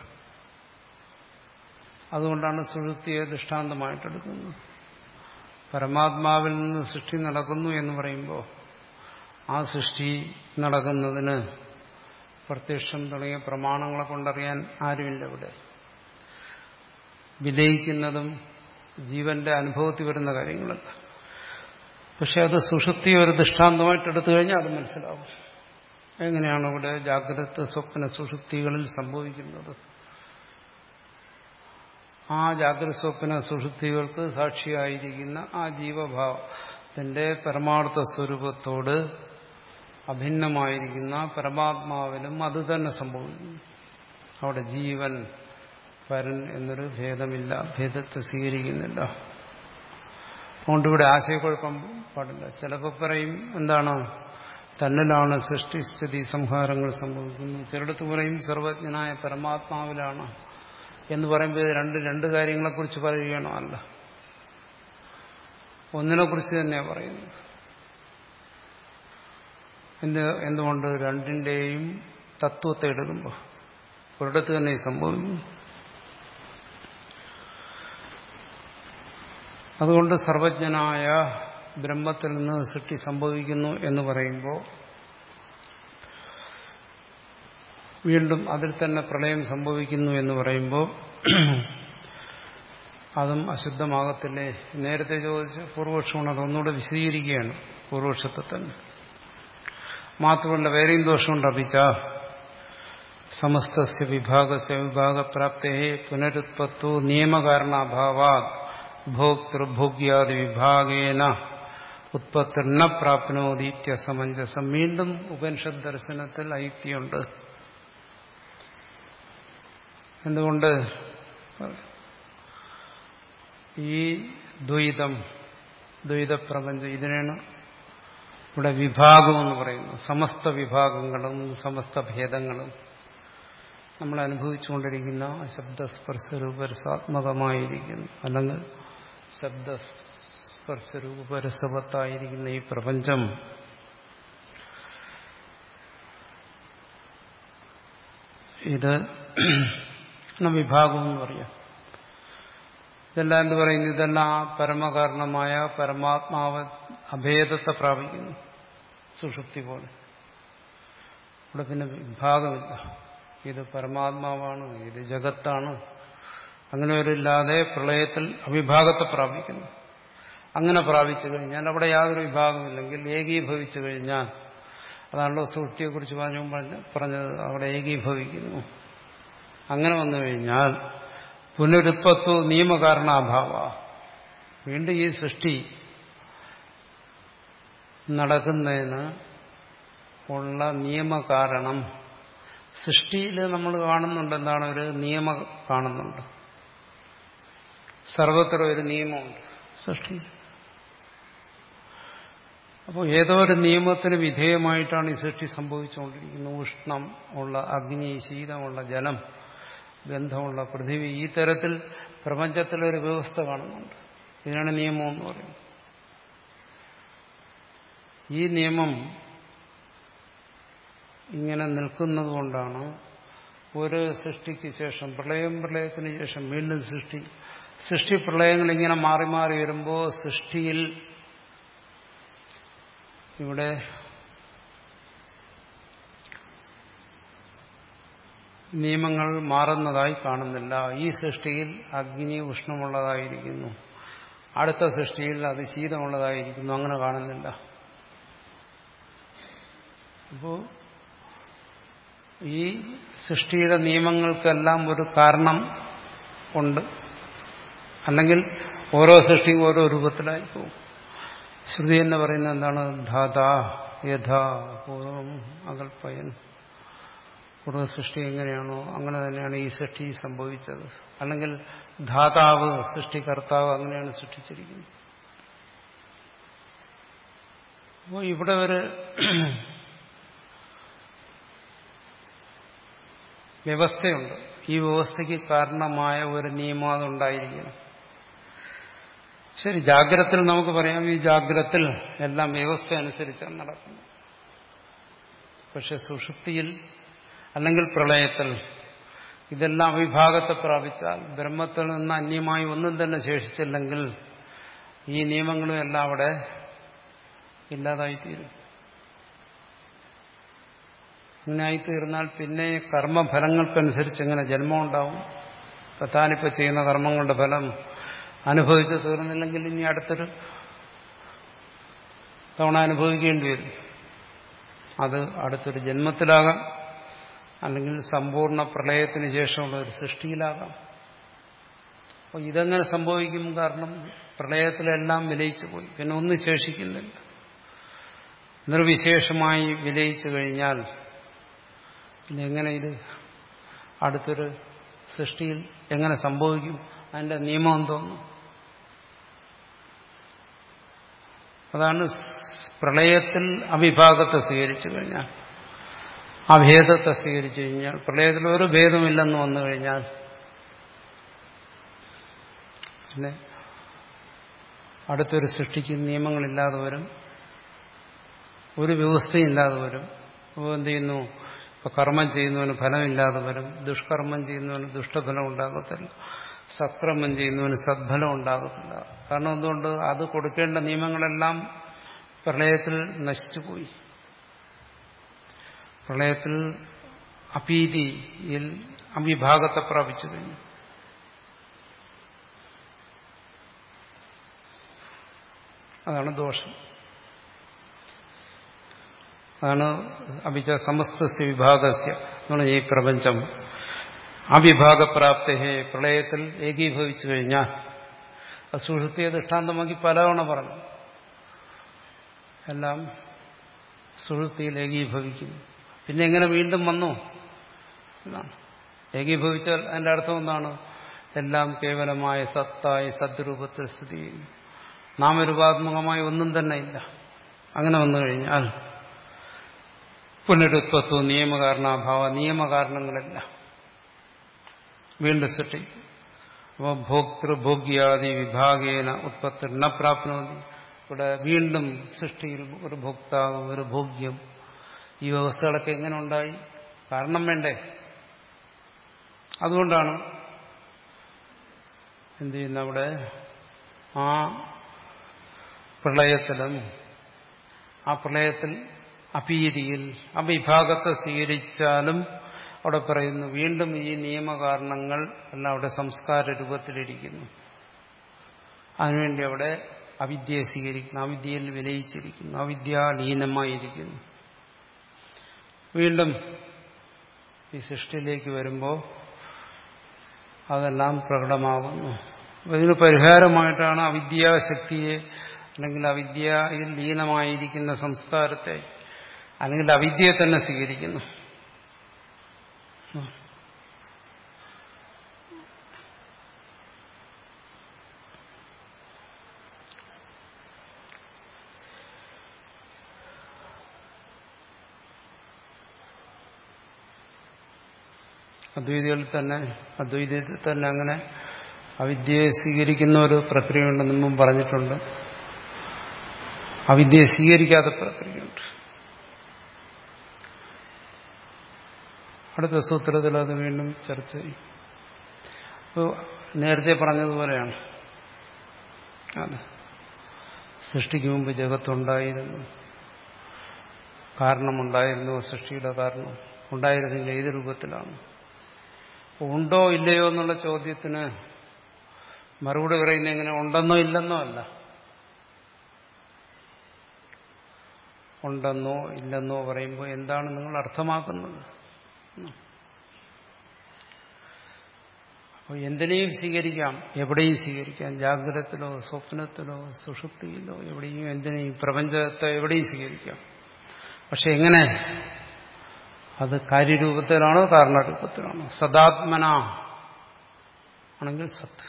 അതുകൊണ്ടാണ് സുഷുപ്തിയെ ദൃഷ്ടാന്തമായിട്ടെടുക്കുന്നത്. പരമാത്മാവിൽ നിന്ന് സൃഷ്ടി നടക്കുന്നു എന്ന് പറയുമ്പോൾ ആ സൃഷ്ടി നടക്കുന്നതിന് പ്രത്യക്ഷം തുടങ്ങിയ പ്രമാണങ്ങളെ കൊണ്ടറിയാൻ ആരുമില്ല. ഇവിടെ വിലയിക്കുന്നതും ജീവന്റെ അനുഭവത്തിൽ വരുന്ന കാര്യങ്ങളല്ല. പക്ഷെ അത് സുഷുപ്തി ഒരു ദൃഷ്ടാന്തമായിട്ട് എടുത്തു കഴിഞ്ഞാൽ അത് മനസ്സിലാവും. എങ്ങനെയാണ് ഇവിടെ ജാഗ്രത, സ്വപ്ന, സുഷുപ്തികളിൽ സംഭവിക്കുന്നത്. ആ ജാഗ്രത, സ്വപ്ന, സുഷുപ്തികൾക്ക് സാക്ഷിയായിരിക്കുന്ന ആ ജീവഭാവത്തിന്റെ പരമാർത്ഥ സ്വരൂപത്തോട് അഭിന്നമായിരിക്കുന്ന പരമാത്മാവിനും അത് തന്നെ സംഭവിക്കുന്നു. അവിടെ ജീവൻ, പരൻ എന്നൊരു ഭേദമില്ല, ഭേദത്തെ സ്വീകരിക്കുന്നില്ല. അതുകൊണ്ട് ഇവിടെ ആശയക്കുഴപ്പം പാടില്ല. ചിലപ്പോൾ പറയും എന്താണ്, തന്നിലാണ് സൃഷ്ടിസ്ഥിതി സംഹാരങ്ങൾ സംഭവിക്കുന്നു. ചിലടത്ത് പറയും സർവജ്ഞനായ പരമാത്മാവിലാണ് എന്ന് പറയുമ്പോൾ രണ്ട് രണ്ട് കാര്യങ്ങളെക്കുറിച്ച് പറയുകയാണോ? അല്ല, ഒന്നിനെക്കുറിച്ച് തന്നെയാണ് പറയുന്നത്. എന്ത് എന്തുകൊണ്ട് രണ്ടിന്റെയും തത്വത്തെ എടുക്കുമ്പോൾ ഒരിടത്ത് തന്നെ സംഭവിക്കുന്നു. അതുകൊണ്ട് സർവജ്ഞനായ ബ്രഹ്മത്തിൽ നിന്ന് സൃഷ്ടി സംഭവിക്കുന്നു എന്ന് പറയുമ്പോൾ വീണ്ടും അതിൽ തന്നെ പ്രളയം സംഭവിക്കുന്നു എന്ന് പറയുമ്പോൾ അതും അശുദ്ധമാകത്തില്ലേ? നേരത്തെ ചോദിച്ച പൂർവപക്ഷമാണ്. അതൊന്നുകൂടെ വിശദീകരിക്കുകയാണ് പൂർവപക്ഷത്തെ തന്നെ. മാത്രമല്ല വേറെയും ദോഷമുണ്ട്. അപിച്ച സമസ്തസ്യ വിഭാഗസ്യ വിഭാഗപ്രാപ്തേ പുനരുത്പത്തോ നിയമകാരണാഭാവാത് ഭോക്തൃഭോഗ്യാദി വിഭാഗേന ഉത്പത്തിർന പ്രാപ്നോദീത്യസമഞ്ജസം. വീണ്ടും ഉപനിഷത്ത് ദർശനത്തിൽ അയുക്തിയുണ്ട്. എന്തുകൊണ്ട്? ഈ ദ്വൈതം, ദ്വൈതപ്രപഞ്ചം, ഇതിനാണ് ഇവിടെ വിഭാഗം എന്ന് പറയുന്നത്. സമസ്ത വിഭാഗങ്ങളും സമസ്ത ഭേദങ്ങളും നമ്മൾ അനുഭവിച്ചുകൊണ്ടിരിക്കുന്ന ശബ്ദസ്പർശരൂപരസാത്മകമായിരിക്കുന്നു, അല്ലെങ്കിൽ ശബ്ദസ്പർശരൂപരസവത്തായിരിക്കുന്ന ഈ പ്രപഞ്ചം ഇത് വിഭാഗം എന്ന് പറയാം. ഇതെല്ലാം എന്ത് പറയുന്നു? ഇതെല്ലാം പരമകാരണമായ പരമാത്മാവ് അഭേദത്തെ പ്രാപിക്കുന്നു, സുഷുപ്തി പോലെ. ഇവിടെ പിന്നെ വിഭാഗമില്ല. ഇത് പരമാത്മാവാണ്, ഇത് ജഗത്താണ്, അങ്ങനെ ഒരില്ലാതെ പ്രളയത്തിൽ അവിഭാഗത്തെ പ്രാപിക്കുന്നു. അങ്ങനെ പ്രാപിച്ചു കഴിഞ്ഞാൽ അവിടെ യാതൊരു വിഭാഗമില്ലെങ്കിൽ ഏകീഭവിച്ചു കഴിഞ്ഞാൽ, അതാണല്ലോ സുഷുപ്തിയെക്കുറിച്ച് പറഞ്ഞു പറഞ്ഞത്, അവിടെ ഏകീഭവിക്കുന്നു. അങ്ങനെ വന്നു കഴിഞ്ഞാൽ പുനരുത്പത്തോ നിയമകാരണാഭാവ, വീണ്ടും ഈ സൃഷ്ടി നടക്കുന്നതിന് ഉള്ള നിയമകാരണം സൃഷ്ടിയിൽ നമ്മൾ കാണുന്നുണ്ട്. എന്താണ്? ഒരു നിയമം കാണുന്നുണ്ട്. സർവത്ര ഒരു നിയമമുണ്ട് സൃഷ്ടിയിൽ. അപ്പോൾ ഏതോ ഒരു നിയമത്തിന് വിധേയമായിട്ടാണ് ഈ സൃഷ്ടി സംഭവിച്ചുകൊണ്ടിരിക്കുന്നത്. ഉഷ്ണം ഉള്ള അഗ്നി, ശീതമുള്ള ജലം, ഗന്ധമുള്ള പൃഥിവി, ഈ തരത്തിൽ പ്രപഞ്ചത്തിലൊരു വ്യവസ്ഥ കാണുന്നുണ്ട്. ഇതിനാണ് നിയമം എന്ന് പറയുന്നത്. ഈ നിയമം ഇങ്ങനെ നിൽക്കുന്നത് കൊണ്ടാണ് ഒരു സൃഷ്ടിക്ക് ശേഷം പ്രളയം, പ്രളയത്തിന് ശേഷം വീണ്ടും സൃഷ്ടി, സൃഷ്ടി പ്രളയങ്ങൾ ഇങ്ങനെ മാറി മാറി വരുമ്പോൾ സൃഷ്ടിയിൽ ഇവിടെ നിയമങ്ങൾ മാറുന്നതായി കാണുന്നില്ല. ഈ സൃഷ്ടിയിൽ അഗ്നി ഉഷ്ണമുള്ളതായിരിക്കുന്നു, അടുത്ത സൃഷ്ടിയിൽ അത് ശീതമുള്ളതായിരിക്കുന്നു, അങ്ങനെ കാണുന്നില്ല. അപ്പോൾ ഈ സൃഷ്ടിയുടെ നിയമങ്ങൾക്കെല്ലാം ഒരു കാരണം ഉണ്ട്. അല്ലെങ്കിൽ ഓരോ സൃഷ്ടിയും ഓരോ രൂപത്തിലായി പോകും. ശ്രുതി എന്ന് പറയുന്നത് എന്താണ്? ധാതാ യഥാ പൂർവം അകൽപ്പയൻ. പൂർവ്വ സൃഷ്ടി എങ്ങനെയാണോ അങ്ങനെ തന്നെയാണ് ഈ സൃഷ്ടി സംഭവിച്ചത്. അല്ലെങ്കിൽ ധാതാവ് സൃഷ്ടികർത്താവ് അങ്ങനെയാണ് സൃഷ്ടിച്ചിരിക്കുന്നത്. അപ്പോൾ ഇവിടെ ഒരു വ്യവസ്ഥയുണ്ട്. ഈ വ്യവസ്ഥയ്ക്ക് കാരണമായ ഒരു നിയമം അതുണ്ടായിരിക്കണം. ശരി, ജാഗ്രതത്തിൽ നമുക്ക് പറയാം ഈ ജാഗ്രതത്തിൽ എല്ലാം വ്യവസ്ഥ അനുസരിച്ചാണ് നടക്കുന്നത്. പക്ഷെ സുഷുപ്തിയിൽ അല്ലെങ്കിൽ പ്രളയത്തിൽ ഇതെല്ലാം അവിഭാഗത്തെ പ്രാപിച്ചാൽ ബ്രഹ്മത്തിൽ നിന്ന് അന്യമായി ഒന്നും തന്നെ ശേഷിച്ചില്ലെങ്കിൽ ഈ നിയമങ്ങളും എല്ലാം അവിടെ ഇല്ലാതായിത്തീരും. ഇങ്ങനെ ആയിത്തീർന്നാൽ പിന്നെ കർമ്മഫലങ്ങൾക്കനുസരിച്ച് എങ്ങനെ ജന്മം ഉണ്ടാവും? താനിപ്പോൾ ചെയ്യുന്ന കർമ്മങ്ങളുടെ ഫലം അനുഭവിച്ച് തീർന്നില്ലെങ്കിൽ ഇനി അടുത്തൊരു തവണ അനുഭവിക്കേണ്ടി വരും. അത് അടുത്തൊരു ജന്മത്തിലാകാം, അല്ലെങ്കിൽ സമ്പൂർണ്ണ പ്രളയത്തിന് ശേഷമുള്ള ഒരു സൃഷ്ടിയിലാകാം. അപ്പോൾ ഇതെങ്ങനെ സംഭവിക്കും? കാരണം പ്രളയത്തിലെല്ലാം വിലയിച്ചു പോയി, പിന്നെ ഒന്നും ശേഷിക്കുന്നില്ല. നിർവിശേഷമായി വിലയിച്ചു കഴിഞ്ഞാൽ പിന്നെ എങ്ങനെ ഇത് അടുത്തൊരു സൃഷ്ടിയിൽ എങ്ങനെ സംഭവിക്കും? അതിന്റെ നിയമം എന്തോന്നു? അതാണ് പ്രളയത്തിൽ അവിഭാഗത്തെ സ്വീകരിച്ചു കഴിഞ്ഞാൽ, അഭേദത്തെ സ്വീകരിച്ചു കഴിഞ്ഞാൽ, പ്രളയത്തിൽ ഒരു ഭേദമില്ലെന്ന് വന്നു കഴിഞ്ഞാൽ പിന്നെ അടുത്തൊരു സൃഷ്ടിക്ക് നിയമങ്ങളില്ലാതെ വരും, ഒരു വ്യവസ്ഥയില്ലാതെ വരും. അപ്പോൾ എന്ത് ചെയ്യുന്നു? ഇപ്പൊ കർമ്മം ചെയ്യുന്നവന് ഫലമില്ലാതെ വരും, ദുഷ്കർമ്മം ചെയ്യുന്നവന് ദുഷ്ടഫലം ഉണ്ടാകത്തില്ല, സത്കർമ്മം ചെയ്യുന്നവന് സദ്ഫലം ഉണ്ടാകത്തില്ല. കാരണം എന്തുകൊണ്ട്? അത് കൊടുക്കേണ്ട നിയമങ്ങളെല്ലാം പ്രളയത്തിൽ നശിച്ചുപോയി. പ്രളയത്തിൽ അപീതിയിൽ അവിഭാഗത്തെ പ്രാപിച്ചു കഴിഞ്ഞു. അതാണ് ദോഷം. അതാണ് അഭിജ സമസ്തസ്യ വിഭാഗസ്യ എന്നാണ് ഈ പ്രപഞ്ചം അവിഭാഗപ്രാപ്തി. പ്രളയത്തിൽ ഏകീഭവിച്ചു കഴിഞ്ഞാൽ, സുഷുപ്തിയെ ദൃഷ്ടാന്തമാക്കി പലതവണ പറഞ്ഞു, എല്ലാം സുഷുപ്തിയിൽ ഏകീഭവിക്കുന്നു. പിന്നെ എങ്ങനെ വീണ്ടും വന്നു എന്നാണ്. ഏകീഭവിച്ചാൽ അതിന്റെ അർത്ഥം എന്താണ്? എല്ലാം കേവലമായ സത്തായി സദ്രൂപത്തിൽ സ്ഥിതി ചെയ്യുന്നു, നാമരൂപാത്മകമായി ഒന്നും തന്നെ ഇല്ല. അങ്ങനെ വന്നു കഴിഞ്ഞാൽ പുനരുത്പത്വം നിയമകാരണാഭാവ, നിയമകാരണങ്ങളില്ല, വീണ്ടും സൃഷ്ടി. അപ്പോൾ ഭോക്തൃഭോഗ്യാദി വിഭാഗേന ഉത്പത്തി ന പ്രാപ്നോതി. ഇവിടെ വീണ്ടും സൃഷ്ടിയിൽ ഒരു ഭോക്താവ്, ഒരു ഭോഗ്യം, ഈ വ്യവസ്ഥകളൊക്കെ എങ്ങനെ ഉണ്ടായി? കാരണം വേണ്ടേ? അതുകൊണ്ടാണ് എന്ത് ചെയ്യുന്ന അവിടെ ആ പ്രളയത്തിലും ആ പ്രളയത്തിൽ അപീതിയിൽ അവിഭാഗത്തെ സ്വീകരിച്ചാലും അവിടെ പറയുന്നു വീണ്ടും ഈ നിയമകാരണങ്ങൾ എല്ലാം അവിടെ സംസ്കാര രൂപത്തിലിരിക്കുന്നു. അതിനുവേണ്ടി അവിടെ അവിദ്യയെ സ്വീകരിക്കുന്നു, അവിദ്യയിൽ വിലയിച്ചിരിക്കുന്നു, അവിദ്യാലീനമായിരിക്കുന്നു. വീണ്ടും ഈ സൃഷ്ടിയിലേക്ക് വരുമ്പോൾ അതെല്ലാം പ്രകടമാകുന്നു. ഇതിന് പരിഹാരമായിട്ടാണ് അവിദ്യാശക്തിയെ അല്ലെങ്കിൽ അവിദ്യയിൽ ലീനമായിരിക്കുന്ന സംസ്കാരത്തെ അല്ലെങ്കിൽ അവിദ്യയെ തന്നെ സ്വീകരിക്കുന്നു. അദ്വൈതികളിൽ തന്നെ അദ്വൈതത്തിൽ തന്നെ അങ്ങനെ അവിദ്യയെ സ്വീകരിക്കുന്ന ഒരു പ്രക്രിയയുണ്ടെന്ന് മുമ്പ് പറഞ്ഞിട്ടുണ്ട്. അവിദ്യയെ സ്വീകരിക്കാത്ത പ്രക്രിയയുണ്ട്. അടുത്ത സൂത്രത്തിൽ അത് വീണ്ടും ചർച്ച ചെയ്യും. അപ്പോൾ നേരത്തെ പറഞ്ഞതുപോലെയാണ്. അത് സൃഷ്ടിക്ക് മുമ്പ് ജഗത്തുണ്ടായിരുന്നു, കാരണമുണ്ടായിരുന്നു, സൃഷ്ടിയുടെ കാരണം ഉണ്ടായിരുന്നില്ല, ഏത് രൂപത്തിലാണ്? ഉണ്ടോ ഇല്ലയോ എന്നുള്ള ചോദ്യത്തിന് മറുപടി പറയുന്നത് എങ്ങനെ? ഉണ്ടെന്നോ ഇല്ലെന്നോ അല്ല, ഉണ്ടെന്നോ ഇല്ലെന്നോ പറയുമ്പോൾ എന്താണ് നിങ്ങൾ അർത്ഥമാക്കുന്നത്? അപ്പോൾ എന്തിനേയും സ്വീകരിക്കാം, എവിടെയും സ്വീകരിക്കാം. ജാഗ്രതത്തിലോ സ്വപ്നത്തിലോ സുഷുപ്തിയിലോ എവിടെയും എന്തിനേയും, പ്രപഞ്ചത്തെ എവിടെയും സ്വീകരിക്കാം. പക്ഷെ എങ്ങനെ? അത് കാര്യരൂപത്തിലാണോ കാരണരൂപത്തിലാണോ? സദാത്മന ആണെങ്കിൽ സത്ത്,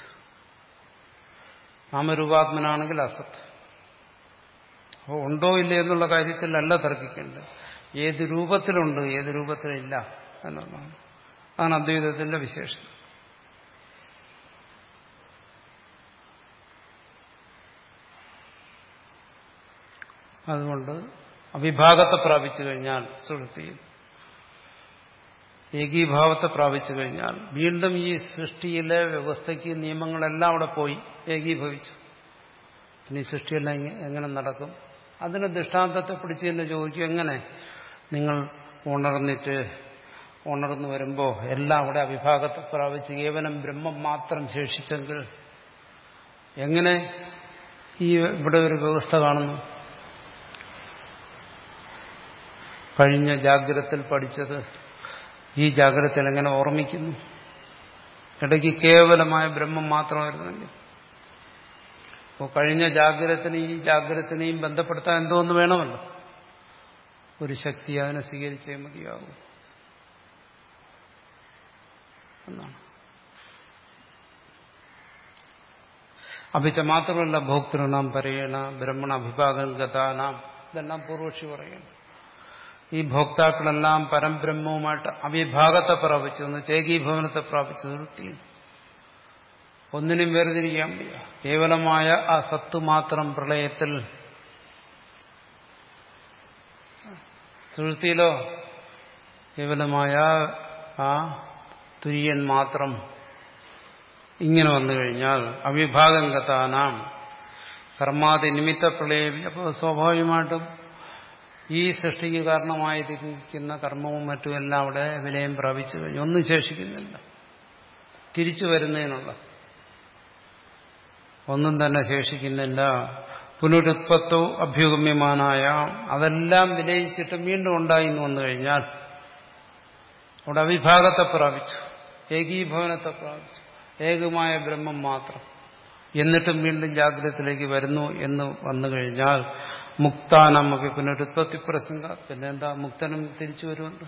നാമരൂപാത്മനാണെങ്കിൽ അസത്ത്. അപ്പോൾ ഉണ്ടോ ഇല്ലേ എന്നുള്ള കാര്യത്തിലല്ല തർക്കിക്കേണ്ടത്, ഏത് രൂപത്തിലുണ്ട് ഏത് രൂപത്തിലില്ല എന്നുള്ളതാണ്. അതാണ് അദ്വൈതത്തിന്റെ വിശേഷത. അതുകൊണ്ട് അവിഭാഗത്തെ പ്രാപിച്ചു കഴിഞ്ഞാൽ, സുഷുപ്തിയിൽ ഏകീഭാവത്തെ പ്രാപിച്ചു കഴിഞ്ഞാൽ വീണ്ടും ഈ സൃഷ്ടിയിലെ വ്യവസ്ഥയ്ക്ക് നിയമങ്ങളെല്ലാം അവിടെ പോയി ഏകീഭവിച്ചു. ഇനി സൃഷ്ടിയെല്ലാം എങ്ങനെ നടക്കും? അതിന് ദൃഷ്ടാന്തത്തെ പിടിച്ച് തന്നെ ചോദിക്കും, എങ്ങനെ നിങ്ങൾ ഉണർന്നിട്ട് ഉണർന്നു വരുമ്പോൾ എല്ലാം അവിടെ അവിഭാഗത്തെ പ്രാപിച്ച് കേവലം ബ്രഹ്മം മാത്രം ശേഷിച്ചെങ്കിൽ എങ്ങനെ ഈ ഇവിടെ ഒരു വ്യവസ്ഥ കാണുന്നു? കഴിഞ്ഞ ജാഗ്രതത്തിൽ പഠിച്ചത് ഈ ജാഗ്രതയിൽ എങ്ങനെ ഓർമ്മിക്കുന്നു? ഇടയ്ക്ക് കേവലമായ ബ്രഹ്മം മാത്രമായിരുന്നെങ്കിൽ. അപ്പോൾ കഴിഞ്ഞ ജാഗ്രതത്തിനെയും ഈ ജാഗ്രതത്തിനെയും ബന്ധപ്പെടുത്താൻ എന്തോന്ന് വേണമല്ലോ, ഒരു ശക്തി. അതിനെ സ്വീകരിച്ചേ മതിയാകും എന്നാണ്. അഭിച്ച മാത്രമല്ല, ഭോക്തൃനാം പരേണ ബ്രഹ്മണ അഭിഭാഗം ഗതാനാം, ഇതെല്ലാം പൂർവക്ഷി പറയുന്നു. ഈ ഭോക്താക്കളെല്ലാം പരംബ്രഹ്മവുമായിട്ട് അവിഭാഗത്തെ പ്രാപിച്ചു, ഒന്ന് ചേകീഭവനത്തെ പ്രാപിച്ചു നിർത്തി. ഒന്നിനും വേർതിരിക്കാൻ വയ്യ. കേവലമായ ആ സത്ത് മാത്രം പ്രളയത്തിൽ. സുഷുപ്തിയിലോ കേവലമായ ആ തുര്യൻ മാത്രം. ഇങ്ങനെ വന്നു കഴിഞ്ഞാൽ അവിഭാഗം ഗതാനാം കർമാതി നിമിത്ത പ്രളയം. അപ്പോൾ സ്വാഭാവികമായിട്ടും ഈ സൃഷ്ടിക്ക് കാരണമായിരിക്കുന്ന കർമ്മവും മറ്റും എല്ലാം അവിടെ വിലയം പ്രാപിച്ചു കഴിഞ്ഞു. ഒന്നും ശേഷിക്കുന്നില്ല. തിരിച്ചു വരുന്നതിനുള്ള ഒന്നും തന്നെ ശേഷിക്കുന്നില്ല. പുനരുത്പത്തോ അഭ്യുഗമ്യമാനായ, അതെല്ലാം വിലയിച്ചിട്ട് വീണ്ടും ഉണ്ടായി എന്ന് വന്നു കഴിഞ്ഞാൽ അവിടെ അവിഭാഗത്തെ പ്രാപിച്ചു, ഏകീഭവനത്തെ പ്രാപിച്ചു, ഏകമായ ബ്രഹ്മം മാത്രം. എന്നിട്ടും വീണ്ടും ജാഗ്രതത്തിലേക്ക് വരുന്നു എന്ന് വന്നു കഴിഞ്ഞാൽ മുക്താനമൊക്കെ പുനരുത്പത്തി പ്രസംഗ. പിന്നെ എന്താ, മുക്തനും തിരിച്ചു വരുന്നുണ്ട്.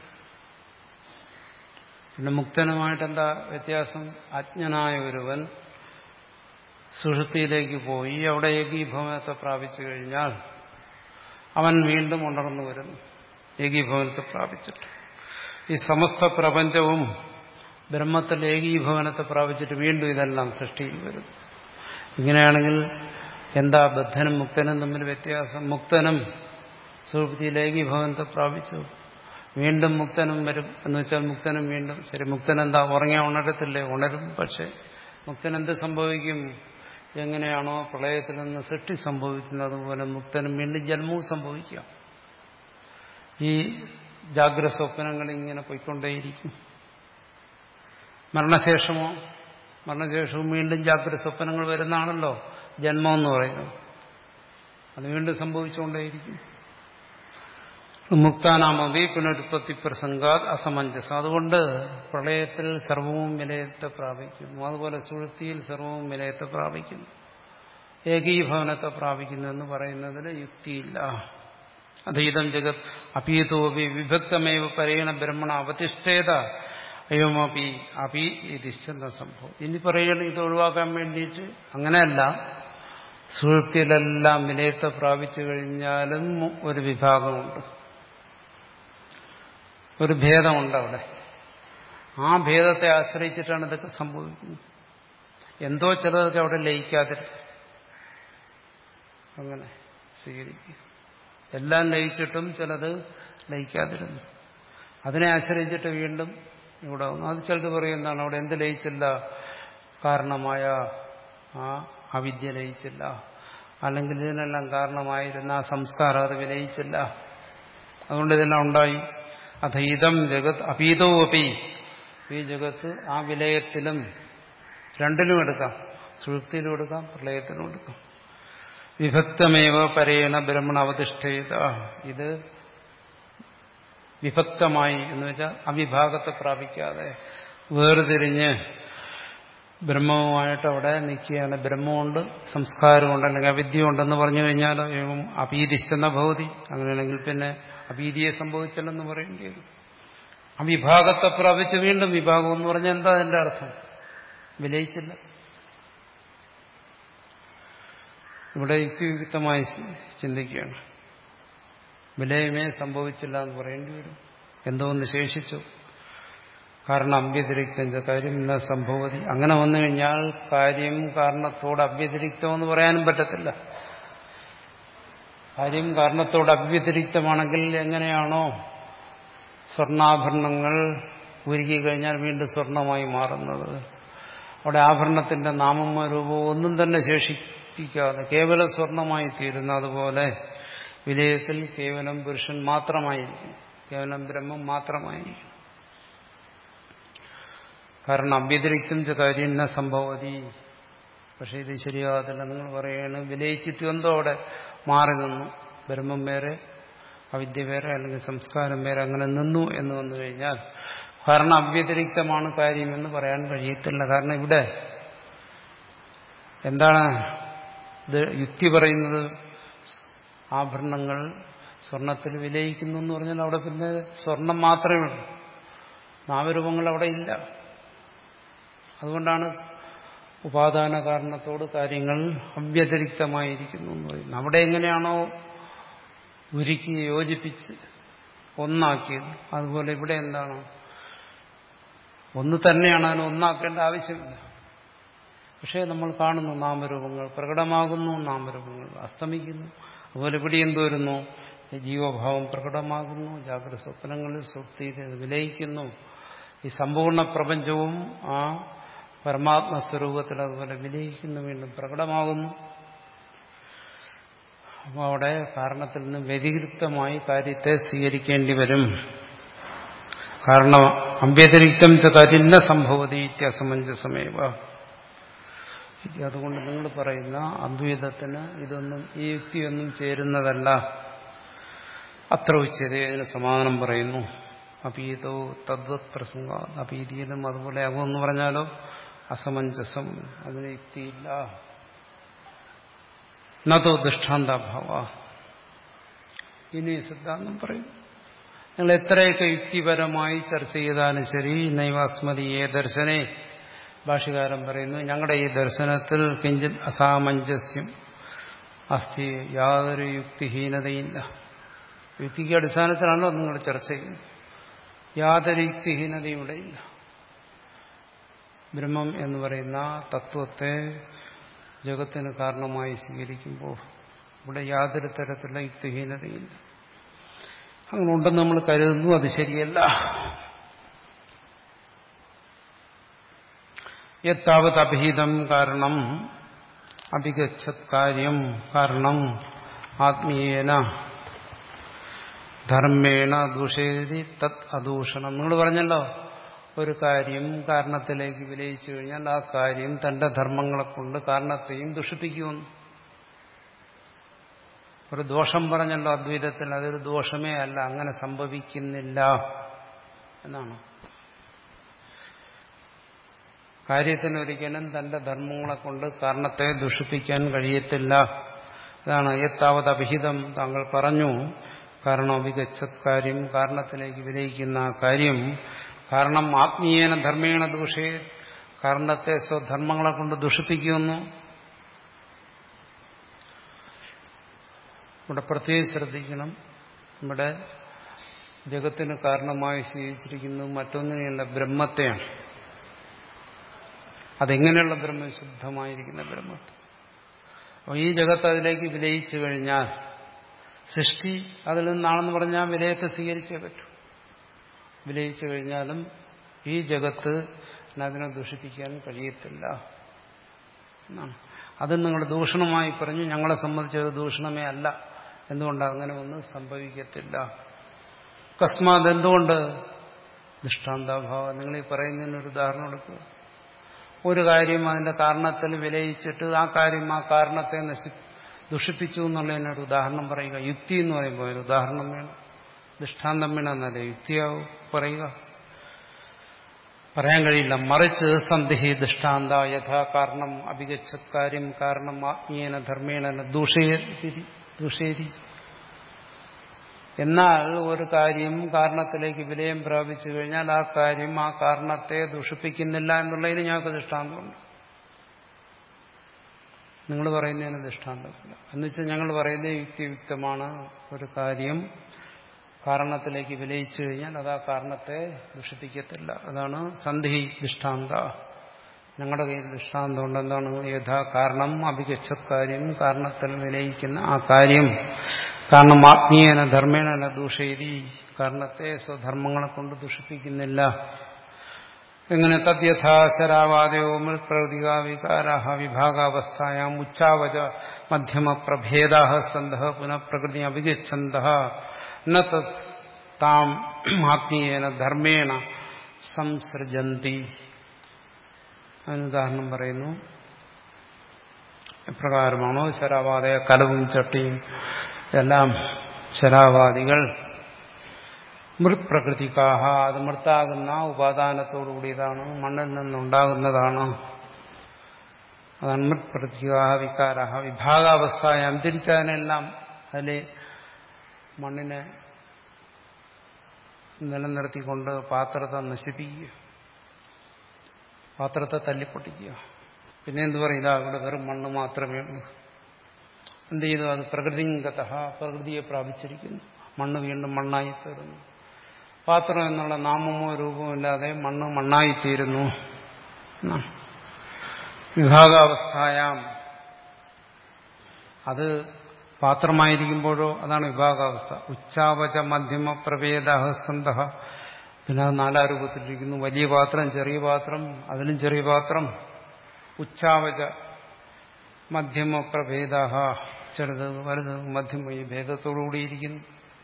പിന്നെ മുക്തനുമായിട്ട് എന്താ വ്യത്യാസം? അജ്ഞനായ ഒരുവൻ സുഷുപ്തിയിലേക്ക് പോയി അവിടെ ഏകീഭവനത്തെ പ്രാപിച്ചു കഴിഞ്ഞാൽ അവൻ വീണ്ടും ഉണർന്നു വരുന്നു ഏകീഭവനത്തെ പ്രാപിച്ചിട്ട്. ഈ സമസ്ത പ്രപഞ്ചവും ബ്രഹ്മത്തിൽ ഏകീഭവനത്തെ പ്രാപിച്ചിട്ട് വീണ്ടും ഇതെല്ലാം സൃഷ്ടിയിൽ വരും. ഇങ്ങനെയാണെങ്കിൽ എന്താ ബദ്ധനും മുക്തനും തമ്മിൽ വ്യത്യാസം? മുക്തനും സുഷുപ്തിയിൽ ഏകീഭവനത്തെ പ്രാപിച്ചു, വീണ്ടും മുക്തനും വരും എന്ന് വെച്ചാൽ മുക്തനും വീണ്ടും ശരി. മുക്തൻ എന്താ ഉറങ്ങിയാൽ ഉണരത്തില്ലേ? ഉണരും. പക്ഷെ മുക്തൻ എന്ത് സംഭവിക്കും? എങ്ങനെയാണോ പ്രളയത്തിൽ നിന്ന് സൃഷ്ടി സംഭവിക്കുന്നത് പോലെ മുക്തനും വീണ്ടും ജന്മവും സംഭവിക്കാം. ഈ ജാഗ്രത സ്വപ്നങ്ങൾ ഇങ്ങനെ പോയിക്കൊണ്ടേയിരിക്കും. മരണശേഷമോ മരണശേഷവും വീണ്ടും ജാഗ്രത സ്വപ്നങ്ങൾ വരുന്നതാണല്ലോ ജന്മം എന്ന് പറയുന്നത്. അത് വീണ്ടും സംഭവിച്ചുകൊണ്ടേയിരിക്കും. മുക്താനാമതി പുനരുത്പത്തി പ്രസംഗാത് അസമഞ്ജസ. അതുകൊണ്ട് പ്രളയത്തിൽ സർവവും വിലയത്തെ പ്രാപിക്കുന്നു, അതുപോലെ സുഷുപ്തിയിൽ സർവവും വിലയത്തെ പ്രാപിക്കുന്നു. ഏകീഭവനത്തെ പ്രാപിക്കുന്നു എന്ന് പറയുന്നതിൽ യുക്തിയില്ല. അധീതം ജഗത് അപീതോപി വിഭക്തമേവ പരേണ ബ്രഹ്മണ അവതിഷ്ഠേത അയോമപി അപി ഇതിശ്ചെന്ന സംഭവം. ഇനി പറയുകയാണ് ഇത് ഒഴിവാക്കാൻ വേണ്ടിയിട്ട് അങ്ങനെയല്ല, സുഹൃത്തിയിലെല്ലാം വിലയത്തെ പ്രാപിച്ചു കഴിഞ്ഞാലും ഒരു വിഭാഗമുണ്ട്, ഒരു ഭേദമുണ്ട് അവിടെ. ആ ഭേദത്തെ ആശ്രയിച്ചിട്ടാണ് ഇതൊക്കെ സംഭവിക്കുന്നത്. എന്തോ ചിലതൊക്കെ അവിടെ ലയിക്കാതിരിക്കും, അങ്ങനെ സ്വീകരിക്കുക. എല്ലാം ലയിച്ചിട്ടും ചിലത് ലയിക്കാതിരുന്നു, അതിനെ ആശ്രയിച്ചിട്ട് വീണ്ടും ഇവിടെ വന്നു. അത് ചിലത് പറയും എന്താണ് അവിടെ എന്ത് ലയിച്ചില്ല, കാരണമായ ആ അവിദ്യ ലയിച്ചില്ല, അല്ലെങ്കിൽ ഇതിനെല്ലാം കാരണമായിരുന്ന ആ സംസ്കാരം അത് വിലയിച്ചില്ല, അതുകൊണ്ട് ഇതെല്ലാം ഉണ്ടായി. അധീതം ജഗത് അപീതോപി, ഈ ജഗത്ത് ആ വിലയത്തിലും രണ്ടിലും എടുക്കാം, സുഷുപ്തിയിലും എടുക്കാം, പ്രളയത്തിലും എടുക്കാം. വിഭക്തമേവ പരേണ ബ്രഹ്മണ അവതിഷ്ഠേത, ഇത് വിഭക്തമായി എന്ന് വെച്ചാൽ അവിഭാഗത്തെ പ്രാപിക്കാതെ വേർതിരിഞ്ഞ് ബ്രഹ്മവുമായിട്ട് അവിടെ നിൽക്കുകയാണ്. ബ്രഹ്മമുണ്ട്, സംസ്കാരമുണ്ട്, അല്ലെങ്കിൽ അവിദ്യ ഉണ്ടെന്ന് പറഞ്ഞു കഴിഞ്ഞാൽ അപീതിശ്ചെന്ന ഭവതി, അങ്ങനെയാണെങ്കിൽ പിന്നെ അപീതിയെ സംഭവിച്ചില്ലെന്ന് പറയേണ്ടി വരും. അവിഭാഗത്തെ പ്രാപിച്ച് വീണ്ടും വിഭാഗം എന്ന് പറഞ്ഞാൽ എന്താ അതിന്റെ അർത്ഥം? വിലയിച്ചില്ല. ഇവിടെ യുക്തിയുക്തമായി ചിന്തിക്കുകയാണ്. വിലയമേ സംഭവിച്ചില്ല എന്ന് പറയേണ്ടി വരും. എന്തോന്ന് ശേഷിച്ചു? കാരണം അവ്യതിരിക്ത കാര്യം ഇന്ന സംഭവതി. അങ്ങനെ വന്നു കഴിഞ്ഞാൽ കാര്യം കാരണത്തോട് അവ്യതിരിക്തമെന്ന് പറയാനും പറ്റത്തില്ല. കാര്യം കാരണത്തോട് അവ്യതിരിക്തമാണെങ്കിൽ എങ്ങനെയാണോ സ്വർണ്ണാഭരണങ്ങൾ ഉരുക്കി കഴിഞ്ഞാൽ വീണ്ടും സ്വർണമായി മാറുന്നത്, അവിടെ ആഭരണത്തിന്റെ നാമമോ രൂപമോ ഒന്നും തന്നെ ശേഷിപ്പിക്കാതെ കേവലം സ്വർണമായി തീരുന്ന, അതുപോലെ വിലയത്തിൽ കേവലം പുരുഷൻ മാത്രമായിരിക്കും, കേവലം ബ്രഹ്മം മാത്രമായിരിക്കും. കാരണം അവ്യതിരിക്തം ച കാര്യം ന സംഭവതി. പക്ഷെ ഇത് ശരിയാകത്തില്ല. നിങ്ങൾ പറയുകയാണ് വിലയിച്ചിട്ട് എന്തോ അവിടെ മാറി നിന്നു, ബ്രഹ്മം വേറെ അവിദ്യ വേറെ അല്ലെങ്കിൽ സംസ്കാരം വേറെ, അങ്ങനെ നിന്നു എന്ന് വന്നു കഴിഞ്ഞാൽ കാരണം അവ്യതിരിക്തമാണ് കാര്യമെന്ന് പറയാൻ കഴിയത്തില്ല. കാരണം ഇവിടെ എന്താണ് ഇത് യുക്തി പറയുന്നത്? ആഭരണങ്ങൾ സ്വർണത്തിൽ വിലയിക്കുന്നു എന്ന് പറഞ്ഞാൽ അവിടെ പിന്നെ സ്വർണം മാത്രമേ ഉള്ളൂ, നാമരൂപങ്ങൾ അവിടെ ഇല്ല. അതുകൊണ്ടാണ് ഉപാദാന കാരണത്തോട് കാര്യങ്ങൾ അവ്യതിരിക്തമായിരിക്കുന്നു എന്ന് പറയുന്നത്. അവിടെ എങ്ങനെയാണോ ഉരുക്കി യോജിപ്പിച്ച് ഒന്നാക്കിയത്, അതുപോലെ ഇവിടെ എന്താണ് ഒന്ന് തന്നെയാണ്, അതിനെ ഒന്നാക്കേണ്ട ആവശ്യമില്ല. പക്ഷേ നമ്മൾ കാണുന്നു നാമരൂപങ്ങൾ പ്രകടമാകുന്നു, നാമരൂപങ്ങൾ അസ്തമിക്കുന്നു. അതുപോലെ ഇവിടെ എന്ത് വരുന്നു? ജീവഭാവം പ്രകടമാകുന്നു, ജാഗ്രത സ്വപ്നങ്ങളിൽ സുപ്തിയിൽ വിലയിക്കുന്നു. ഈ സമ്പൂർണ്ണ പ്രപഞ്ചവും ആ പരമാത്മസ്വരൂപത്തിൽ അതുപോലെ വിലയിക്കുന്നു, വീണ്ടും പ്രകടമാകുന്നു. അപ്പോൾ അവിടെ കാരണത്തിൽ നിന്ന് വ്യതിരിക്തമായി കാര്യത്തെ സ്വീകരിക്കേണ്ടി വരും. കാരണം അവ്യതിരിക്തം ച കാര്യം സംഭവതി ഇത്യസമഞ്ജസമേവ. അതുകൊണ്ട് നിങ്ങൾ പറയുന്ന അദ്വൈതത്തിന് ഇതൊന്നും ഈ യുക്തിയൊന്നും ചേരുന്നതല്ല. അത്ര ഉച്ചതേ അതിന് സമാധാനം പറയുന്നു. അപീതോ തദ്വത് പ്രസംഗ, അപീതിയിലും അതുപോലെ ആകുമെന്ന് പറഞ്ഞാലോ അസമഞ്ജസം, അതിന് യുക്തിയില്ല. നതോ ദൃഷ്ടാന്തഭാവ. ഇനി സിദ്ധാന്തം പറയും, നിങ്ങൾ എത്രയൊക്കെ യുക്തിപരമായി ചർച്ച ചെയ്താലും ശരി, നൈവാസ്മതീയേ ദർശനേ, ഭാഷ്യകാരൻ പറയുന്നു ഞങ്ങളുടെ ഈ ദർശനത്തിൽ കിഞ്ചിത് അസാമഞ്ജസ്യം അസ്തി, യാതൊരു യുക്തിഹീനതയില്ല. യുക്തിക്ക് അടിസ്ഥാനത്തിലാണല്ലോ നിങ്ങൾ ചർച്ച ചെയ്യുന്നത്. യാതൊരു യുക്തിഹീനതയും ഇവിടെയില്ല. ബ്രഹ്മം എന്ന് പറയുന്ന തത്വത്തെ ജഗത്തിന് കാരണമായി സ്വീകരിക്കുമ്പോൾ ഇവിടെ യാതൊരു തരത്തിലുള്ള യുക്തിഹീനതയില്ല. അങ്ങനെ ഉണ്ടെന്ന് നമ്മൾ കരുതുന്നു, അത് ശരിയല്ല. യത്താവത് അഭിഹിതം കാരണം അഭിഗച്ഛത് കാര്യം കാരണം ആത്മീയേന ധർമ്മേണ ദൂഷേതി തത് അദൂഷണം. നിങ്ങൾ പറഞ്ഞല്ലോ ഒരു കാര്യം കാരണത്തിലേക്ക് വിലയിച്ചു കഴിഞ്ഞാൽ ആ കാര്യം തന്റെ ധർമ്മങ്ങളെ കൊണ്ട് കാരണത്തെയും ദുഷിപ്പിക്കുമെന്ന്. ഒരു ദോഷം പറഞ്ഞല്ലോ അദ്വൈതത്തിൽ, അതൊരു ദോഷമേ അല്ല, അങ്ങനെ സംഭവിക്കുന്നില്ല എന്നാണ്. കാര്യത്തിനൊരിക്കലും തന്റെ ധർമ്മങ്ങളെ കൊണ്ട് കാരണത്തെ ദുഷിപ്പിക്കാൻ കഴിയത്തില്ല. ഇതാണ് യത്താവത് അഭിഹിതം. താങ്കൾ പറഞ്ഞു കാരണം അഭിഗച്ഛത് കാര്യം, കാരണത്തിലേക്ക് വിലയിക്കുന്ന കാര്യം. കാരണം ആത്മീയേന ധർമ്മേണ ദൂഷേ, കാരണത്തെ സ്വധർമ്മങ്ങളെ കൊണ്ട് ദുഷിപ്പിക്കുമെന്നു. ഇവിടെ പ്രത്യേകം ശ്രദ്ധിക്കണം. ഇവിടെ ജഗത്തിന് കാരണമായി സ്വീകരിച്ചിരിക്കുന്നത് മറ്റൊന്നിനെയല്ല, ബ്രഹ്മത്തെയാണ്. അതെങ്ങനെയുള്ള ബ്രഹ്മം? ശുദ്ധമായിരിക്കുന്ന ബ്രഹ്മത്തെ. അപ്പോൾ ഈ ജഗത്ത് അതിലേക്ക് വിലയിച്ചു കഴിഞ്ഞാൽ, സൃഷ്ടി അതിൽ നിന്നാണെന്ന് പറഞ്ഞാൽ വിലയത്തെ സ്വീകരിച്ചേ പറ്റൂ. വിലയിച്ചു കഴിഞ്ഞാലും ഈ ജഗത്ത് അതിനെ ദൂഷിപ്പിക്കാൻ കഴിയത്തില്ല എന്നാണ്. അത് നിങ്ങൾ ദൂഷണമായി പറഞ്ഞു. ഞങ്ങളെ സംബന്ധിച്ചത് ദൂഷണമേ അല്ല. എന്തുകൊണ്ട് അങ്ങനെ ഒന്നും സംഭവിക്കത്തില്ല? അകസ്മാത് എന്തുകൊണ്ട്? ദൃഷ്ടാന്താഭാവം. നിങ്ങൾ ഈ പറയുന്നതിനൊരു ഉദാഹരണം എടുക്കുക. ഒരു കാര്യം അതിന്റെ കാരണത്തിൽ വിലയിച്ചിട്ട് ആ കാര്യം ആ കാരണത്തെ നശി ദുഷിപ്പിച്ചു എന്നുള്ളതിനൊരു ഉദാഹരണം പറയുക. യുക്തി എന്ന് പറയുമ്പോൾ ഒരു ഉദാഹരണം വേണം. ദൃഷ്ടാന്തം വേണമെന്നല്ലേ യുക്തിയാവും പറയുക. പറയാൻ കഴിയില്ല. മറിച്ച് സന്ധിഹി ദൃഷ്ടാന്ത യഥാ കാരണം അഭിഗച്ഛത് കാര്യം കാരണം ആത്മീയന ധർമ്മേണ ദൂഷേരി. എന്നാൽ ഒരു കാര്യം കാരണത്തിലേക്ക് വിലയം പ്രാപിച്ചു കഴിഞ്ഞാൽ ആ കാര്യം ആ കാരണത്തെ ദുഷിപ്പിക്കുന്നില്ല എന്നുള്ളതിന് ഞങ്ങൾക്ക് ദൃഷ്ടാന്തമുണ്ട്. നിങ്ങൾ പറയുന്നതിന് ദൃഷ്ടാന്തമില്ല. എന്നുവെച്ചാൽ ഞങ്ങൾ പറയുന്നത് യുക്തിയുക്തമാണ്. ഒരു കാര്യം കാരണത്തിലേക്ക് വിലയിച്ചു കഴിഞ്ഞാൽ അത് ആ കാരണത്തെ ദുഷിപ്പിക്കത്തില്ല. അതാണ് സന്ധി ദൃഷ്ടാന്ത. ഞങ്ങളുടെ കയ്യിൽ ദൃഷ്ടാന്തമുണ്ട്. എന്താണ്? യഥാ കാരണം അഭിഗച്ഛത് കാര്യം, കാരണത്തിൽ വിലയിക്കുന്ന ആ കാര്യം കാരണം ആത്മീയന ധർമ്മേണ ദൂഷേരി, കാരണത്തെ സ്വധർമ്മങ്ങളെ കൊണ്ട് ദുഷിപ്പിക്കുന്നില്ല. എങ്ങനെ? തദ്യഥാ ശരാവാദയോ മൃത്പ്രകൃതിക വികാരാഹ വിഭാഗാവസ്ഥായാം ഉച്ചാവച മധ്യമ പ്രഭേദാഹ സന്ധ പുനഃ പ്രകൃതി അഭിഗച്ഛന്തഃ ന താം ആത്മീയേന ധർമ്മേണ സംസൃജന്തി. അതിനുദാഹരണം പറയുന്നു. എപ്രകാരമാണോ ശരാവാദയ കലവും ചട്ടിയും എല്ലാം ശരാവാദികൾ മൃത് പ്രകൃതിക്കാഹ, അത് മൃത്താകുന്ന ഉപാദാനത്തോടുകൂടിയതാണ്, മണ്ണിൽ നിന്നുണ്ടാകുന്നതാണ്. അതാണ് മൃത് പ്രകൃതികാഹ വികാരാഹ വിഭാഗാവസ്ഥയാം. തിരിച്ചതിനെല്ലാം അതിലെ മണ്ണിനെ നിലനിർത്തിക്കൊണ്ട് പാത്രത്തെ നശിപ്പിക്കുക, പാത്രത്തെ തല്ലിപ്പൊട്ടിക്കുക. പിന്നെ എന്ത് പറയും? ഇതാ ഇവിടെ വെറും മണ്ണ് മാത്രമേ ഉള്ളൂ. എന്ത് ചെയ്തു? അത് പ്രകൃതിഗത, പ്രകൃതിയെ പ്രാപിച്ചിരിക്കുന്നു. മണ്ണ് വീണ്ടും മണ്ണായി തീർന്നു. പാത്രം എന്നുള്ള നാമമോ രൂപമോ ഇല്ലാതെ മണ്ണ് മണ്ണായിത്തീരുന്നു. വിഭാഗാവസ്ഥായാം, അത് പാത്രമായിരിക്കുമ്പോഴോ അതാണ് വിഭാഗാവസ്ഥ. ഉച്ചാവച മധ്യമ പ്രഭേദഃ സന്തഃ, പിന്നെ അത് നാലാ രൂപത്തിലിരിക്കുന്നു. വലിയ പാത്രം, ചെറിയ പാത്രം, അതിലും ചെറിയ പാത്രം. ഉച്ചാവച മധ്യമ പ്രഭേദഃ, ചെറുത് വലുത് മധ്യമ, ഈ ഭേദത്തോടുകൂടിയിരിക്കുന്നു.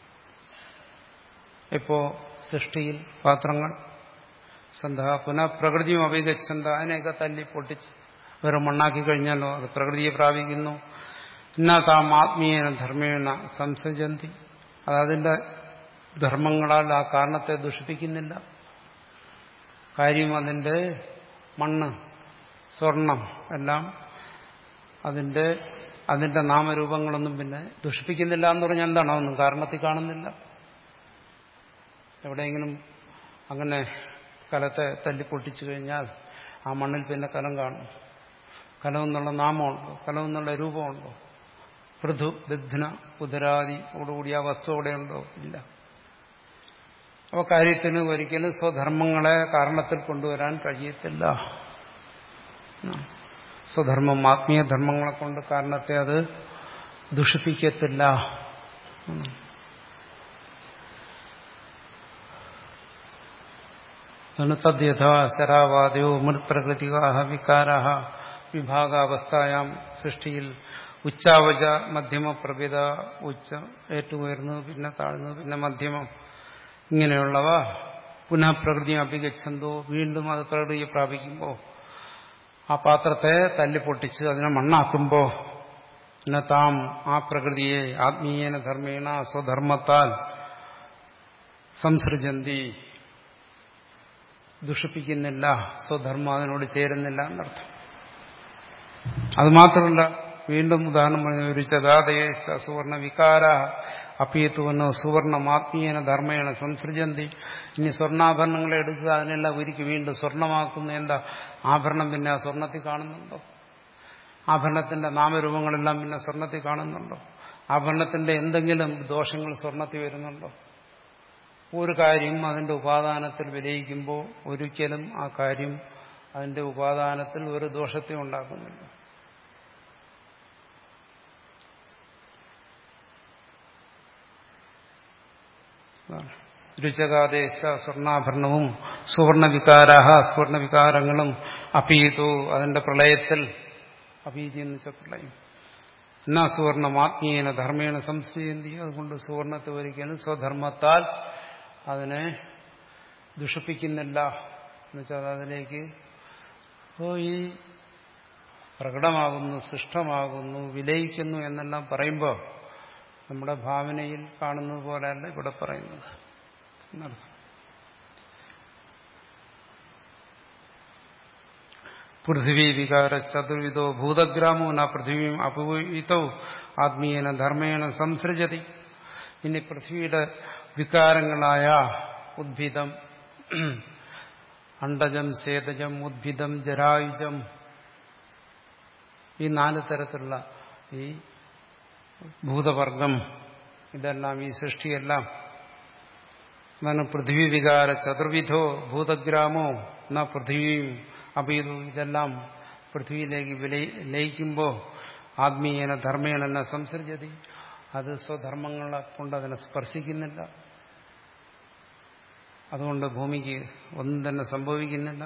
ഇപ്പോ സൃഷ്ടിയിൽ പാത്രങ്ങൾ സന്ത പുനഃ പ്രകൃതിയും അഭിഗച്ഛന്ത, അതിനെയൊക്കെ തല്ലി പൊട്ടിച്ച് വേറെ മണ്ണാക്കി കഴിഞ്ഞാലോ അത് പ്രകൃതിയെ പ്രാപിക്കുന്നു. എന്നാ താം ആത്മീയന ധർമ്മേണ സംസജന്തി, അതതിന്റെ ധർമ്മങ്ങളാൽ ആ കാരണത്തെ ദുഷിപ്പിക്കുന്നില്ല. കാര്യം അതിന്റെ മണ്ണ്, സ്വർണം എല്ലാം അതിന്റെ അതിന്റെ നാമരൂപങ്ങളൊന്നും പിന്നെ ദുഷിപ്പിക്കുന്നില്ല എന്ന് പറഞ്ഞാൽ എന്താണ്? ഒന്നും കാരണത്തിൽ കാണുന്നില്ല. എവിടെയെങ്കിലും അങ്ങനെ കലത്തെ തല്ലിപ്പൊട്ടിച്ചു കഴിഞ്ഞാൽ ആ മണ്ണിൽ പിന്നെ കലം കാണും. കലമെന്നുള്ള നാമമുണ്ടോ? കലമെന്നുള്ള രൂപമുണ്ടോ? പൃഥു ബിദ്ധ്ന ഉദരാദിയോടുകൂടി ആ വസ്തു അവിടെയുണ്ടോ? ഇല്ല. അപ്പോൾ കാര്യത്തിന് ഒരിക്കലും സ്വധർമ്മങ്ങളെ കാരണത്തിൽ കൊണ്ടുവരാൻ കഴിയത്തില്ല. സ്വധർമ്മം ആത്മീയ ധർമ്മങ്ങളെ കൊണ്ട് കാരണത്തെ അത് ദുഷിപ്പിക്കത്തില്ല. തദ്യഥാ ശരാവാദയോ മൃത്പ്രകൃതികാഹ വികാരാഹ വിഭാഗാവസ്ഥായാം, സൃഷ്ടിയിൽ ഉച്ചാവച മധ്യമ പ്രഭേദ, ഉച്ച ഏറ്റവും ഉയർന്നു, പിന്നെ താഴ്ന്നു, പിന്നെ മധ്യമം, ഇങ്ങനെയുള്ളവ പുനഃ പ്രകൃതി അഭിഗച്ഛന്തോ, വീണ്ടും അത് പ്രകൃതിയെ പ്രാപിക്കുമ്പോൾ ആ പാത്രത്തെ തല്ലിപ്പൊട്ടിച്ച് അതിനെ മണ്ണാക്കുമ്പോൾ പിന്നെ താം ആ പ്രകൃതിയെ ആത്മീയേന ധർമ്മേണ സ്വധർമ്മത്താൽ സംസൃജന്തി, ദുഷിപ്പിക്കുന്നില്ല, സ്വധർമ്മം അതിനോട് ചേരുന്നില്ല എന്നർത്ഥം. അത് മാത്രമല്ല, വീണ്ടും ഉദാഹരണം പറഞ്ഞു, ഒരു ചകാതയെ സുവർണ വികാര അപ്പീത്തുവെന്നോ സുവർണമാത്മീയന ധർമ്മേണ സംസൃജന്തി. ഇനി സ്വർണ്ണാഭരണങ്ങളെ എടുക്കുക, അതിനെല്ലാം ഒരുക്കി വീണ്ടും സ്വർണ്ണമാക്കുന്ന എന്താ? ആഭരണം പിന്നെ ആ സ്വർണ്ണത്തിൽ കാണുന്നുണ്ടോ? ആഭരണത്തിന്റെ നാമരൂപങ്ങളെല്ലാം പിന്നെ സ്വർണ്ണത്തിൽ കാണുന്നുണ്ടോ? ആഭരണത്തിന്റെ എന്തെങ്കിലും ദോഷങ്ങൾ സ്വർണ്ണത്തിൽ വരുന്നുണ്ടോ? ഒരു കാര്യം അതിന്റെ ഉപാദാനത്തിൽ വിലയിക്കുമ്പോൾ ഒരിക്കലും ആ കാര്യം അതിന്റെ ഉപാദാനത്തിൽ ഒരു ദോഷത്തെ ഉണ്ടാക്കുന്നില്ല. രുചകാദേശ സ്വർണ്ണാഭരണവും സുവർണവികാരാഹ സുവർണവികാരങ്ങളും അപീതു അതിന്റെ പ്രളയത്തിൽ, അപീതി എന്ന് വെച്ചാൽ പ്രളയം, എന്നാ സുവർണമാത്മീയന ധർമ്മേണ സംസ്ഥിതി. അതുകൊണ്ട് സുവർണത്തെ ഒരിക്കലും സ്വധർമ്മത്താൽ അതിനെ ദുഷിപ്പിക്കുന്നില്ല എന്നുവെച്ചാൽ അതിലേക്ക് ഈ പ്രകടമാകുന്നു, സൃഷ്ടമാകുന്നു, വിലയിക്കുന്നു എന്നെല്ലാം പറയുമ്പോൾ നമ്മുടെ ഭാവനയിൽ കാണുന്നത് പോലെയല്ല ഇവിടെ പറയുന്നത് എന്നർത്ഥം. പൃഥിവീ വികാര ചതുർവിധോ ഭൂതഗ്രാമോ ന പൃഥിവീം അപൂയിതോ ആത്മീയന ധർമ്മേണ സംസൃജതി. ഇനി പൃഥ്വിയുടെ വികാരങ്ങളായ ഉദ്ഭിദം, അണ്ടജം, സേതജം, ഉദ്ഭിദം, ജരായുജം, ഈ നാല് തരത്തിലുള്ള ഈ ഭൂതവർഗം, ഇതെല്ലാം ഈ സൃഷ്ടിയെല്ലാം അതാണ് പൃഥ്വി വികാര ചതുർവിധോ ഭൂതഗ്രാമോ ന പൃഥ്വിയും അപീതു. ഇതെല്ലാം പൃഥ്വിയിലേക്ക് ലയിക്കുമ്പോൾ ആത്മീയന ധർമ്മേണ എന്ന സംസർജതി, അത് സ്വധർമ്മങ്ങളെ കൊണ്ട് അതിനെ സ്പർശിക്കുന്നില്ല. അതുകൊണ്ട് ഭൂമിക്ക് ഒന്നും തന്നെ സംഭവിക്കുന്നില്ല.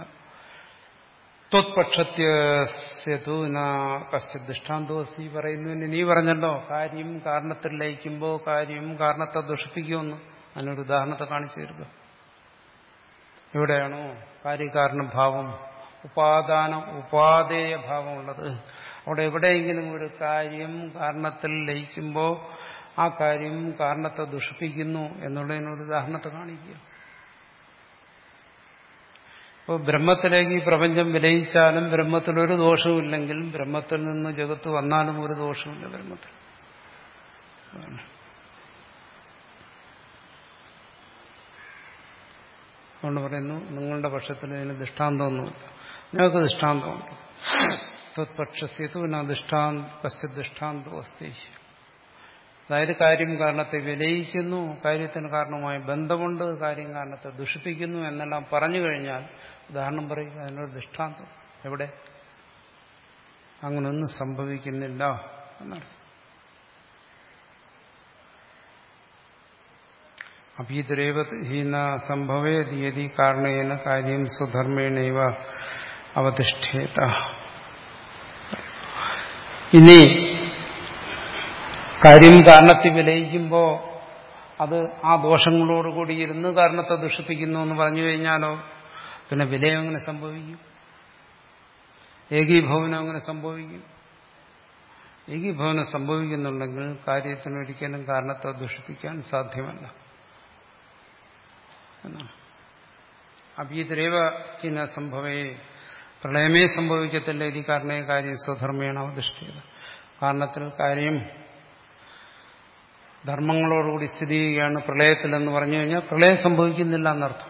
ത്വത്പക്ഷത്യസ്യതു ന കശ്ചിത് ദൃഷ്ടാന്തോസ്തി പറയുന്നതിന് നീ പറഞ്ഞല്ലോ കാര്യം കാരണത്തിൽ ലയിക്കുമ്പോൾ കാര്യം കാരണത്തെ ദുഷിപ്പിക്കുമെന്ന്. അതിനൊരു ഉദാഹരണത്തെ കാണിച്ചു തരിക. എവിടെയാണോ കാര്യകാരണഭാവം, ഉപാദാന ഉപാദേയ ഭാവമുള്ളത്, അവിടെ എവിടെയെങ്കിലും ഒരു കാര്യം കാരണത്തിൽ ലയിക്കുമ്പോൾ ആ കാര്യം കാരണത്തെ ദുഷിപ്പിക്കുന്നു എന്നുള്ളതിനൊരു ഉദാഹരണത്തെ കാണിക്കുക. ഇപ്പോൾ ബ്രഹ്മത്തിലേക്ക് ഈ പ്രപഞ്ചം വിലയിച്ചാലും ബ്രഹ്മത്തിലൊരു ദോഷവുമില്ലെങ്കിൽ, ബ്രഹ്മത്തിൽ നിന്ന് ജഗത്ത് വന്നാലും ഒരു ദോഷമില്ല ബ്രഹ്മത്തിൽ. അതുകൊണ്ട് പറയുന്നു നിങ്ങളുടെ പക്ഷത്തിൽ ഇതിന് ദൃഷ്ടാന്തമൊന്നുമില്ല, ഞങ്ങൾക്ക് ദൃഷ്ടാന്തമുണ്ട്. തത്പക്ഷസ്യതു ന ദൃഷ്ടാന്ത കശ്ചിത് ദൃഷ്ടാന്തോ അസ്തി. അതായത് കാര്യം കാരണത്തെ വിലയിക്കുന്നു, കാര്യത്തിന് കാരണമായ ബന്ധമുണ്ട്, കാര്യം കാരണത്തെ ദുഷിപ്പിക്കുന്നു എന്നെല്ലാം പറഞ്ഞു കഴിഞ്ഞാൽ ഉദാഹരണം പറയുക, അതിനൊരു ദൃഷ്ടാന്തം എവിടെ? അങ്ങനൊന്നും സംഭവിക്കുന്നില്ല എന്നർത്ഥം. അഭീതരേവ ഹീന സംഭവേ യതി കാരണേന കാര്യം സ്വധർമ്മേണൈവ അവതിഷ്ഠേത. ഇനി കാര്യം കാരണത്തിൽ വിലയിക്കുമ്പോൾ അത് ആ ദോഷങ്ങളോടുകൂടി ഇരുന്ന് കാരണത്തെ ദുഷിപ്പിക്കുന്നു എന്ന് പറഞ്ഞു കഴിഞ്ഞാലോ പിന്നെ വിലയം എങ്ങനെ സംഭവിക്കും? ഏകീഭവനം എങ്ങനെ സംഭവിക്കും? ഏകീഭവനം സംഭവിക്കുന്നുണ്ടെങ്കിൽ കാര്യത്തിനൊരിക്കലും കാരണത്തെ ദുഷിപ്പിക്കാൻ സാധ്യമല്ല എന്നാണ്. അഭീതരേവ ഹിന സംഭവേ, പ്രളയമേ സംഭവിക്കത്തില്ല ഇത് കാരണേ കാര്യം സ്വധർമ്മേണ അവതിഷ്ഠിത. കാരണത്തിൽ കാര്യം ധർമ്മങ്ങളോടുകൂടി സ്ഥിതി ചെയ്യുകയാണ് പ്രളയത്തിലെന്ന് പറഞ്ഞു കഴിഞ്ഞാൽ പ്രളയം സംഭവിക്കുന്നില്ല എന്നർത്ഥം.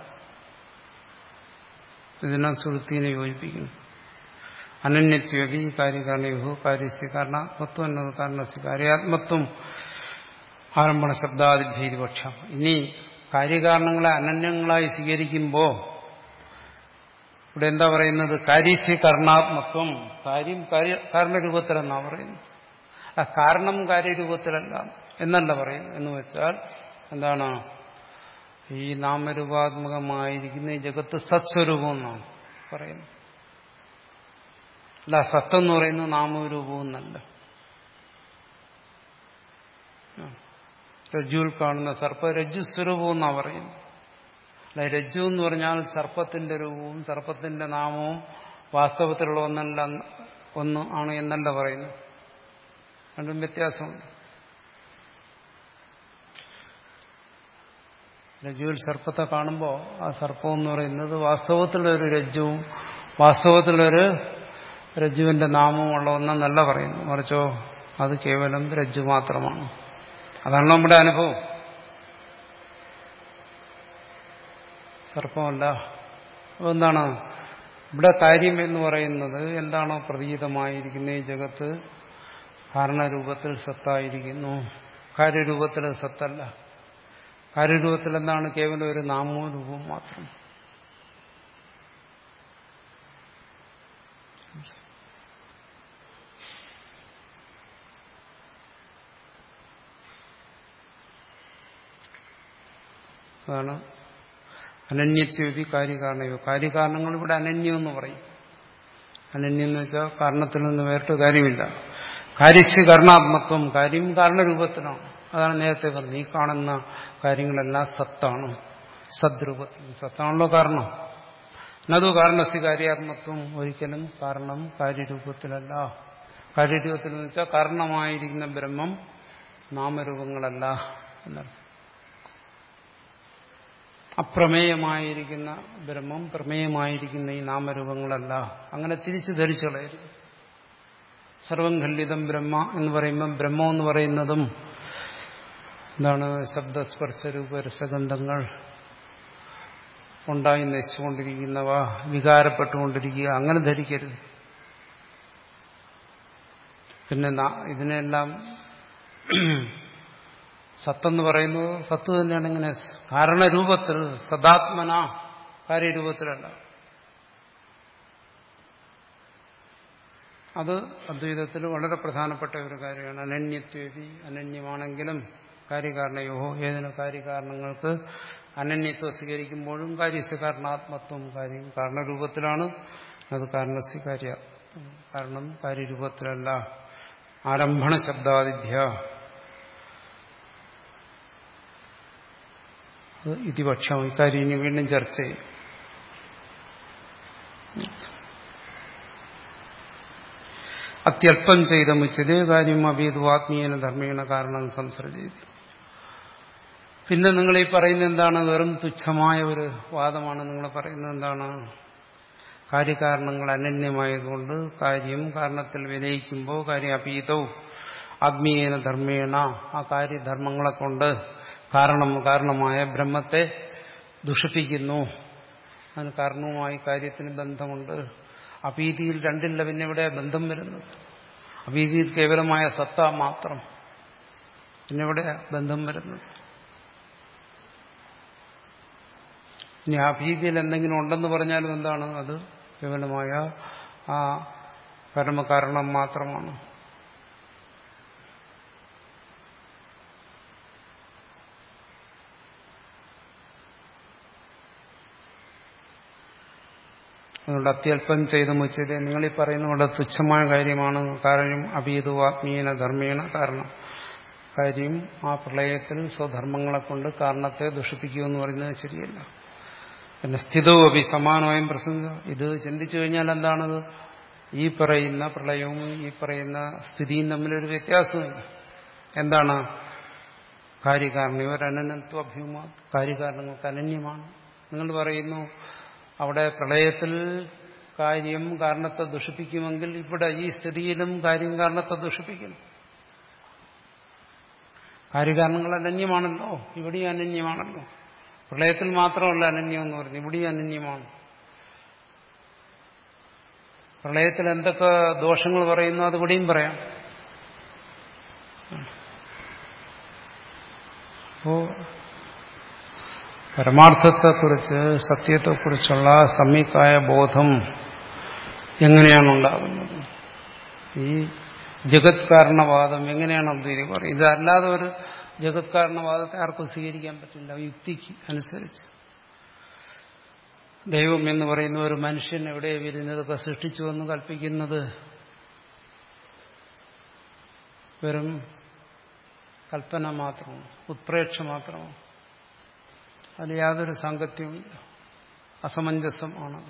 ഇതിനാൽ സുഹൃത്തിനെ യോജിപ്പിക്കുന്നു. അനന്യത്വകി കാര്യകാരണയോ കാര്യസ്യ കാരണാത്മത്വം എന്നത് കാരണസ്യ കാര്യാത്മത്വം ആരംഭണ ശബ്ദാദിഭേദിപക്ഷം. ഇനി കാര്യകാരണങ്ങളെ അനന്യങ്ങളായി സ്വീകരിക്കുമ്പോൾ ഇവിടെ എന്താ പറയുന്നത്? കാര്യസ്യ കർണാത്മത്വം, കാര്യം കാരണരൂപത്തിലെന്നാണ് പറയുന്നത്. ആ കാരണം കാര്യരൂപത്തിലല്ല എന്നല്ല പറയുന്നത്. എന്ന് വെച്ചാൽ എന്താണ്? ഈ നാമരൂപാത്മകമായിരിക്കുന്ന ഈ ജഗത്ത് സത്സ്വരൂപം എന്നാണ് പറയുന്നത്. അല്ല, സത്തെന്ന് പറയുന്നത് നാമരൂപവും എന്നല്ല. രജ്ജുവിൽ കാണുന്ന സർപ്പ രജ്ജുസ്വരൂപം എന്നാണ് പറയുന്നത്. അല്ല, രജ്ജു എന്ന് പറഞ്ഞാൽ സർപ്പത്തിന്റെ രൂപവും സർപ്പത്തിന്റെ നാമവും വാസ്തവത്തിലുള്ള ഒന്നല്ല ഒന്ന് ആണ് എന്നല്ല പറയുന്നത്. രണ്ടും വ്യത്യാസമുണ്ട്. രജ്ജുവിൽ സർപ്പത്തെ കാണുമ്പോൾ ആ സർപ്പം എന്ന് പറയുന്നത് വാസ്തവത്തിലൊരു രജ്ജുവും വാസ്തവത്തിലൊരു രജ്ജുവിന്റെ നാമവും ഉള്ള ഒന്നെന്നല്ല പറയുന്നു. മറിച്ചോ അത് കേവലം രജ്ജു മാത്രമാണ്. അതാണ് നമ്മുടെ അനുഭവം. സർപ്പമല്ല. അപ്പോൾ എന്താണ് ഇവിടെ കാര്യം എന്ന് പറയുന്നത്? എന്താണോ പ്രതീതമായിരിക്കുന്ന ഈ ജഗത്ത് കാരണരൂപത്തിൽ സത്തായിരിക്കുന്നു. കാര്യരൂപത്തിൽ സത്തല്ല. കാര്യരൂപത്തിൽ എന്താണ്? കേവലം ഒരു നാമവും രൂപവും മാത്രം. അതാണ് അനന്യത്വി കാര്യകാരണയോ. കാര്യകാരണങ്ങൾ ഇവിടെ അനന്യം എന്ന് പറയും. അനന്യം എന്ന് വെച്ചാൽ കാരണത്തിൽ നിന്ന് വേറിട്ട് കാര്യമില്ല. കാര്യസ്യ കർണാത്മത്വം. കാര്യം കാരണരൂപത്തിലാണ്. അതാണ് നേരത്തെ പറഞ്ഞത്. ഈ കാണുന്ന കാര്യങ്ങളെല്ലാം സത്താണ്. സദ്രൂപത്തിൽ സത്താണല്ലോ കാരണം. നതു കാരണസ്യ കാര്യാത്മത്വം. ഒരിക്കലും കാരണം കാര്യരൂപത്തിലല്ല. കാര്യരൂപത്തിൽ എന്ന് വെച്ചാൽ കാരണമായിരിക്കുന്ന ബ്രഹ്മം നാമരൂപങ്ങളല്ല എന്നർത്ഥം. അപ്രമേയമായിരിക്കുന്ന ബ്രഹ്മം പ്രമേയമായിരിക്കുന്ന ഈ നാമരൂപങ്ങളല്ല. അങ്ങനെ തിരിച്ചു ധരിച്ചു കളയരുത്. സർവം ഖണ്ഡിതം ബ്രഹ്മ എന്ന് പറയുമ്പം ബ്രഹ്മം എന്ന് പറയുന്നതും എന്താണ്? ശബ്ദസ്പർശരൂപ രസഗന്ധങ്ങൾ ഉണ്ടായി നശിച്ചുകൊണ്ടിരിക്കുന്നവ, വികാരപ്പെട്ടുകൊണ്ടിരിക്കുക, അങ്ങനെ ധരിക്കരുത്. പിന്നെ ഇതിനെല്ലാം സത്തെന്ന് പറയുന്നത് സത്ത് തന്നെയാണ്. ഇങ്ങനെ കാരണരൂപത്തിൽ സദാത്മന, കാര്യരൂപത്തിലല്ല. അത് അദ്വൈതത്തിൽ വളരെ പ്രധാനപ്പെട്ട ഒരു കാര്യമാണ്. അനന്യത്വേപി. അനന്യമാണെങ്കിലും കാര്യകാരണയോഹോ. ഏതിന്? കാര്യകാരണങ്ങൾക്ക് അനന്യത്വം സ്വീകരിക്കുമ്പോഴും കാര്യസ്യ കാരണാത്മത്വം. കാര്യം കാരണരൂപത്തിലാണ്. അത് കാരണസ്യ കാര്യാത്മത്വം. കാരണം കാര്യരൂപത്തിലല്ല. ആരംഭണ ശബ്ദാദിഭ്യ ഇതിപക്ഷം. ഇക്കാര്യം ഇനി വീണ്ടും ചർച്ച ചെയ്യും. അത്യല്പം ചെയ്ത മുച്ചതേ കാര്യം അഭീതു ആത്മീയന ധർമ്മേണ കാരണം സംസർജീതി. പിന്നെ നിങ്ങൾ ഈ പറയുന്നത് എന്താണ്? വെറും തുച്ഛമായ ഒരു വാദമാണ് നിങ്ങൾ പറയുന്നത്. എന്താണ്? കാര്യകാരണങ്ങൾ അനന്യമായതുകൊണ്ട് കാര്യം കാരണത്തിൽ വിലയിക്കുമ്പോൾ കാര്യം അഭീതവും ആത്മീയന ധർമ്മേണ, ആ കാര്യധർമ്മങ്ങളെ കൊണ്ട് കാരണം കാരണമായ ബ്രഹ്മത്തെ ദുഷിപ്പിക്കുന്നു. അതിന് കാരണവുമായി കാര്യത്തിന് ബന്ധമുണ്ട്. അഭീതിയിൽ രണ്ടില്ല. പിന്നെ ഇവിടെ ബന്ധം വരുന്നത് അഭീതിയിൽ കേവലമായ സത്ത മാത്രം. പിന്നെ ഇവിടെ ബന്ധം വരുന്നത്. ഇനി അഭീതിയിൽ എന്തെങ്കിലും ഉണ്ടെന്ന് പറഞ്ഞാലും എന്താണ്? അത് കേവലമായ ആ പരമകാരണം മാത്രമാണ്. അതുകൊണ്ട് അത്യല്പം ചെയ്ത മുച്ചത് നിങ്ങളീ പറയുന്ന വളരെ തുച്ഛമായ കാര്യമാണ്. കാര്യം അഭീതു ആത്മീയന ധർമ്മേണ കാരണം. കാര്യം ആ പ്രളയത്തിൽ സ്വധർമ്മങ്ങളെ കൊണ്ട് കാരണത്തെ ദുഷിപ്പിക്കുമെന്ന് പറയുന്നത് ശരിയല്ല. പിന്നെ സ്ഥിതവും അഭി സമാനമായും പ്രസംഗ. ഇത് ചിന്തിച്ചു കഴിഞ്ഞാൽ എന്താണത്? ഈ പറയുന്ന പ്രളയവും ഈ പറയുന്ന സ്ഥിതിയും തമ്മിലൊരു വ്യത്യാസമില്ല. എന്താണ്? കാര്യകാരണ ഒരനനത്വ അഭ്യൂമ. കാര്യകാരണങ്ങൾക്ക് അനന്യമാണ്. നിങ്ങൾ പറയുന്നു അവിടെ പ്രളയത്തിൽ കാര്യം കാരണത്തെ ദുഷിപ്പിക്കുമെങ്കിൽ ഇവിടെ ഈ സ്ഥിതിയിലും കാര്യം കാരണത്തെ ദുഷിപ്പിക്കണം. കാര്യകാരണങ്ങൾ അനന്യമാണല്ലോ. ഇവിടെയും അനന്യമാണല്ലോ. പ്രളയത്തിൽ മാത്രമല്ല അനന്യം എന്ന് പറഞ്ഞു, ഇവിടെയും അനന്യമാണ്. പ്രളയത്തിൽ എന്തൊക്കെ ദോഷങ്ങൾ പറയുന്നു അത് ഇവിടെയും പറയാം. അപ്പോ പരമാർത്ഥത്തെക്കുറിച്ച് സത്യത്തെക്കുറിച്ചുള്ള സമ്യക്കായ ബോധം എങ്ങനെയാണ് ഉണ്ടാകുന്നത്? ഈ ജഗത് കാരണവാദം എങ്ങനെയാണ് അദ്വൈതി പറയും? ഇതല്ലാതെ ഒരു ജഗത് കാരണവാദത്തെ ആർക്കും സ്വീകരിക്കാൻ പറ്റില്ല. യുക്തിക്ക് അനുസരിച്ച് ദൈവം എന്ന് പറയുന്ന ഒരു മനുഷ്യൻ എവിടെ വരുന്നതൊക്കെ സൃഷ്ടിച്ചു എന്ന് കൽപ്പിക്കുന്നത് വെറും കൽപ്പന മാത്രമാണ്, ഉത്പ്രേക്ഷ മാത്രമാണ്. അതിൽ യാതൊരു സാങ്കത്യവുമില്ല. അസമഞ്ജസമാണത്.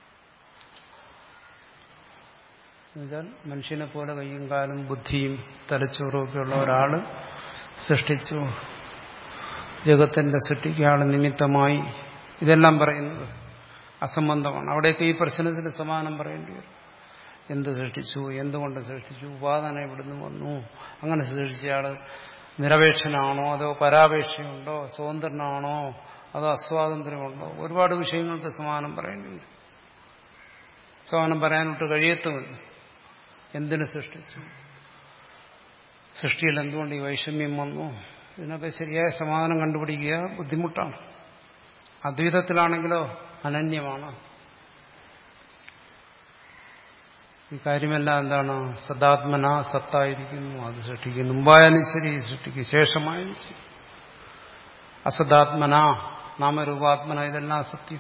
എന്നുവെച്ചാൽ മനുഷ്യനെ പോലെ കയ്യും കാലും ബുദ്ധിയും തലച്ചോറും ഒക്കെ ഉള്ള ഒരാള് സൃഷ്ടിച്ചു, ജഗത്തിന്റെ സൃഷ്ടിക്ക് ആൾ നിമിത്തമായി, ഇതെല്ലാം പറയുന്നത് അസംബന്ധമാണ്. അവിടെയൊക്കെ ഈ പ്രശ്നത്തിന് സമാനം പറയേണ്ടി വരും. എന്ത് സൃഷ്ടിച്ചു, എന്തുകൊണ്ട് സൃഷ്ടിച്ചു, ഉപാദാനം എവിടുന്ന് വന്നു, അങ്ങനെ സൃഷ്ടിച്ചയാൾ നിരപേക്ഷനാണോ അതോ പരാപേക്ഷയുണ്ടോ, സ്വതന്ത്രനാണോ അതോ അസ്വാതന്ത്ര്യമുണ്ടോ, ഒരുപാട് വിഷയങ്ങൾക്ക് സമാനം പറയേണ്ടി വരും. സമാനം പറയാനൊട്ട് കഴിയത്തുമില്ല. എന്തിനു സൃഷ്ടിച്ചു, സൃഷ്ടിയിൽ എന്തുകൊണ്ട് ഈ വൈഷമ്യം വന്നു, ഇതിനൊക്കെ ശരിയായ സമാധാനം കണ്ടുപിടിക്കുക ബുദ്ധിമുട്ടാണ്. അദ്വൈതത്തിലാണെങ്കിലോ അനന്യമാണ്. ഈ കാര്യമെല്ലാം എന്താണ്? സദാത്മന സത്തായിരിക്കുന്നു, അത് സൃഷ്ടിക്കുന്നു. മുമ്പായാലും ശരി, സൃഷ്ടിക്ക് ശേഷമായാലും ശരി. അസദാത്മന നാമരൂപാത്മന, ഇതെല്ലാം അസത്യം.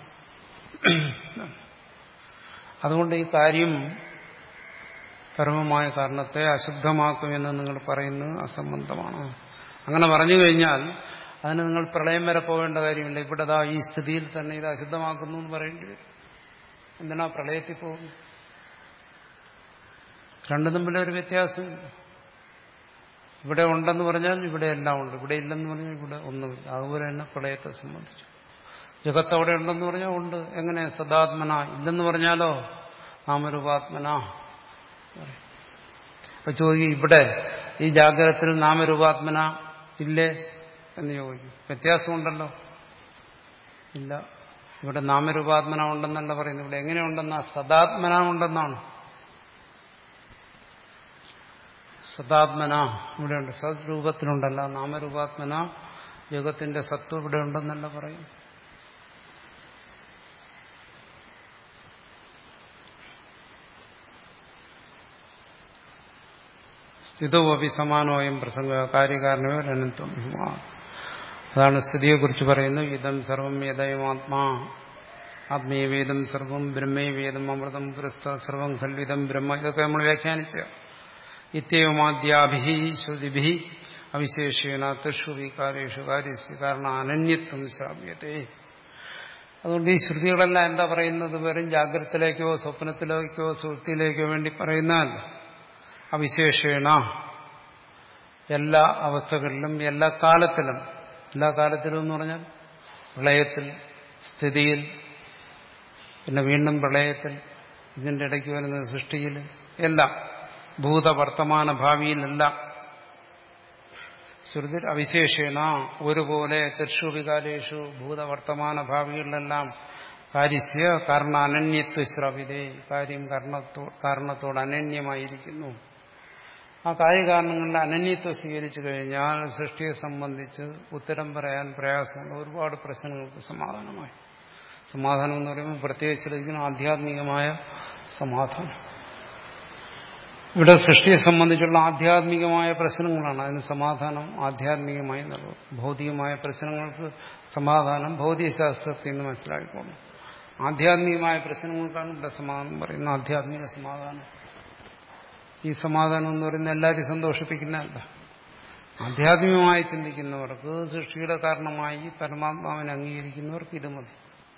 അതുകൊണ്ട് ഈ കാര്യം പരമമായ കാരണത്തെ അശുദ്ധമാക്കുമെന്ന് നിങ്ങൾ പറയുന്നത് അസംബന്ധമാണ്. അങ്ങനെ പറഞ്ഞു കഴിഞ്ഞാൽ അതിന് നിങ്ങൾ പ്രളയം വരെ പോകേണ്ട കാര്യമില്ല. ഇവിടെ ദാ ഈ സ്ഥിതിയിൽ തന്നെ ഇത് അശുദ്ധമാക്കുന്നു എന്ന് പറയേണ്ടി വരും. എന്തിനാ പ്രളയത്തിൽ പോകുന്നു? രണ്ടും തമ്മിലൊരു വ്യത്യാസം. ഇവിടെ ഉണ്ടെന്ന് പറഞ്ഞാൽ ഇവിടെ എല്ലാം ഉണ്ട്, ഇവിടെ ഇല്ലെന്ന് പറഞ്ഞാൽ ഇവിടെ ഒന്നുമില്ല. അതുപോലെ തന്നെ പ്രളയത്തെ സംബന്ധിച്ചു ജഗത്ത് അവിടെ ഉണ്ടെന്ന് പറഞ്ഞാൽ ഉണ്ട്. എങ്ങനെ? സദാത്മന. ഇല്ലെന്ന് പറഞ്ഞാലോ നാമരൂപാത്മന. അപ്പൊ ചോദിക്കും, ഇവിടെ ഈ ജാഗ്രതത്തിൽ നാമരൂപാത്മന ഇല്ലേ എന്ന് ചോദിക്കും. വ്യത്യാസമുണ്ടല്ലോ. ഇല്ല, ഇവിടെ നാമരൂപാത്മന ഉണ്ടെന്നല്ല പറയുന്നത്. ഇവിടെ എങ്ങനെയുണ്ടെന്നാ? സദാത്മന ഉണ്ടെന്നാണ്. സദാത്മന ഇവിടെയുണ്ട്, സദ്രൂപത്തിലുണ്ടല്ല. നാമരൂപാത്മന ജഗത്തിന്റെ സത്വം ഇവിടെ ഉണ്ടെന്നല്ല പറയും. സ്ഥിതോപി സമാനോയം പ്രസംഗ കാര്യകാരണമോ അനന്തം. അതാണ് സ്ഥിതിയെക്കുറിച്ച് പറയുന്നത്. ഇതം സർവം യദയമാത്മാ ആത്മീയവേദം സർവം ബ്രഹ്മേവേദം അമൃതം പുരസ്ത സർവം ഖൽവിതം ബ്രഹ്മ. ഇതൊക്കെ നമ്മൾ വ്യാഖ്യാനിച്ച ഇത്യവമാദ്യാഭി ശ്രുതിഭി അവിശേഷേണ തൃഷു വികാരേഷു കാര്യസ്യ കാരണം അനന്യത്വം ശ്രാവ്യത്തെ. അതുകൊണ്ട് ഈ ശ്രുതികളെല്ലാം എന്താ പറയുന്നത്? വെറും ജാഗ്രതത്തിലേക്കോ സ്വപ്നത്തിലേക്കോ സുഹൃത്തിയിലേക്കോ വേണ്ടി പറയുന്നതല്ല. അവിശേഷേണ എല്ലാ അവസ്ഥകളിലും എല്ലാ കാലത്തിലും. എല്ലാ കാലത്തിലും എന്ന് പറഞ്ഞാൽ പ്രളയത്തിൽ, സ്ഥിതിയിൽ, പിന്നെ വീണ്ടും പ്രളയത്തിൽ, ഇതിന്റെ ഇടയ്ക്ക് വരുന്ന സൃഷ്ടിയിൽ, എല്ലാം ഭൂതവർത്തമാന ഭാവിയിലെല്ലാം ശ്രുതി അവിശേഷേണ ഒരുപോലെ തൃഷു വികാരേഷു ഭൂതവർത്തമാന ഭാവികളിലെല്ലാം കാര്യസ്യ കാരണ അനന്യത്വ ശ്രാവ്യതേ. കാര്യം കാരണത്തോ കാരണത്തോട് അനന്യമായിരിക്കുന്നു. ആ കാര്യകാരണങ്ങളുടെ അനന്യത്വം സ്വീകരിച്ചു കഴിഞ്ഞാൽ സൃഷ്ടിയെ സംബന്ധിച്ച് ഉത്തരം പറയാൻ പ്രയാസമുണ്ട്. ഒരുപാട് പ്രശ്നങ്ങൾക്ക് സമാധാനമായി. സമാധാനം എന്ന് പറയുമ്പോൾ പ്രത്യേകിച്ചിരിക്കുന്ന ആധ്യാത്മികമായ സമാധാനം. ഇവിടെ സൃഷ്ടിയെ സംബന്ധിച്ചുള്ള ആധ്യാത്മികമായ പ്രശ്നങ്ങളാണ്. അതിന് സമാധാനം ആധ്യാത്മികമായി നൽകും. ഭൗതികമായ പ്രശ്നങ്ങൾക്ക് സമാധാനം ഭൗതികശാസ്ത്രത്തിൽ നിന്ന് മനസ്സിലാക്കിക്കോണം. ആധ്യാത്മികമായ പ്രശ്നങ്ങൾക്കാണ് ഇവിടെ സമാധാനം പറയുന്നത്. ആധ്യാത്മിക സമാധാനം. ഈ സമാധാനം എന്ന് പറയുന്നത് എല്ലാവരെയും സന്തോഷിപ്പിക്കുന്നതല്ല. ആധ്യാത്മികമായി ചിന്തിക്കുന്നവർക്ക്, സൃഷ്ടിയുടെ കാരണമായി പരമാത്മാവിനെ അംഗീകരിക്കുന്നവർക്ക് ഇത് മതി.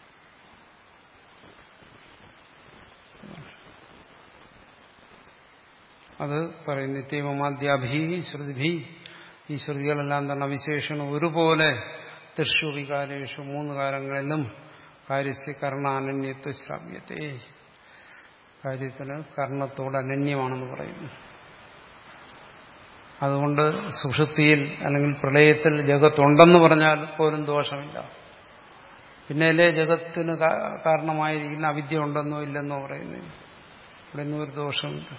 അത് പറയും നിത്യമാദ്യാഭി ശ്രുതിഭി. ഈ ശ്രുതികളെല്ലാം തന്നെ വിശേഷണം ഒരുപോലെ തൃഷു വികാരേഷു മൂന്ന് കാലങ്ങളിലും കാര്യസ്യ കർണ അനന്യത്വ ശ്രാവ്യത്തെ. കാര്യത്തിന് കർണത്തോട് അനന്യമാണെന്ന് പറയുന്നു. അതുകൊണ്ട് സുഷുപ്തിയിൽ അല്ലെങ്കിൽ പ്രളയത്തിൽ ജഗത്തുണ്ടെന്ന് പറഞ്ഞാൽ പോലും ദോഷമില്ല. പിന്നെയല്ലേ ജഗത്തിന് കാരണമായിരിക്കുന്ന അവിദ്യ ഉണ്ടെന്നോ ഇല്ലെന്നോ പറയുന്നത്. ഇവിടെ ഒന്നും ഒരു ദോഷമില്ല.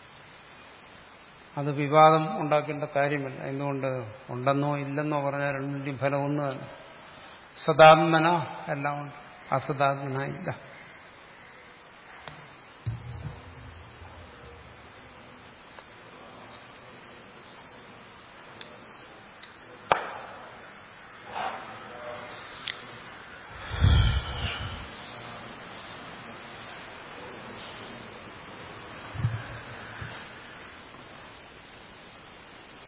അത് വിവാദം ഉണ്ടാക്കേണ്ട കാര്യമല്ല. എന്തുകൊണ്ട്? ഉണ്ടെന്നോ ഇല്ലെന്നോ പറഞ്ഞാൽ രണ്ടിൻ്റെയും ഫലം ഒന്ന് തന്നെ. സദാത്മന എല്ലാം ഉണ്ട്, അസദാത്മന ഇല്ല.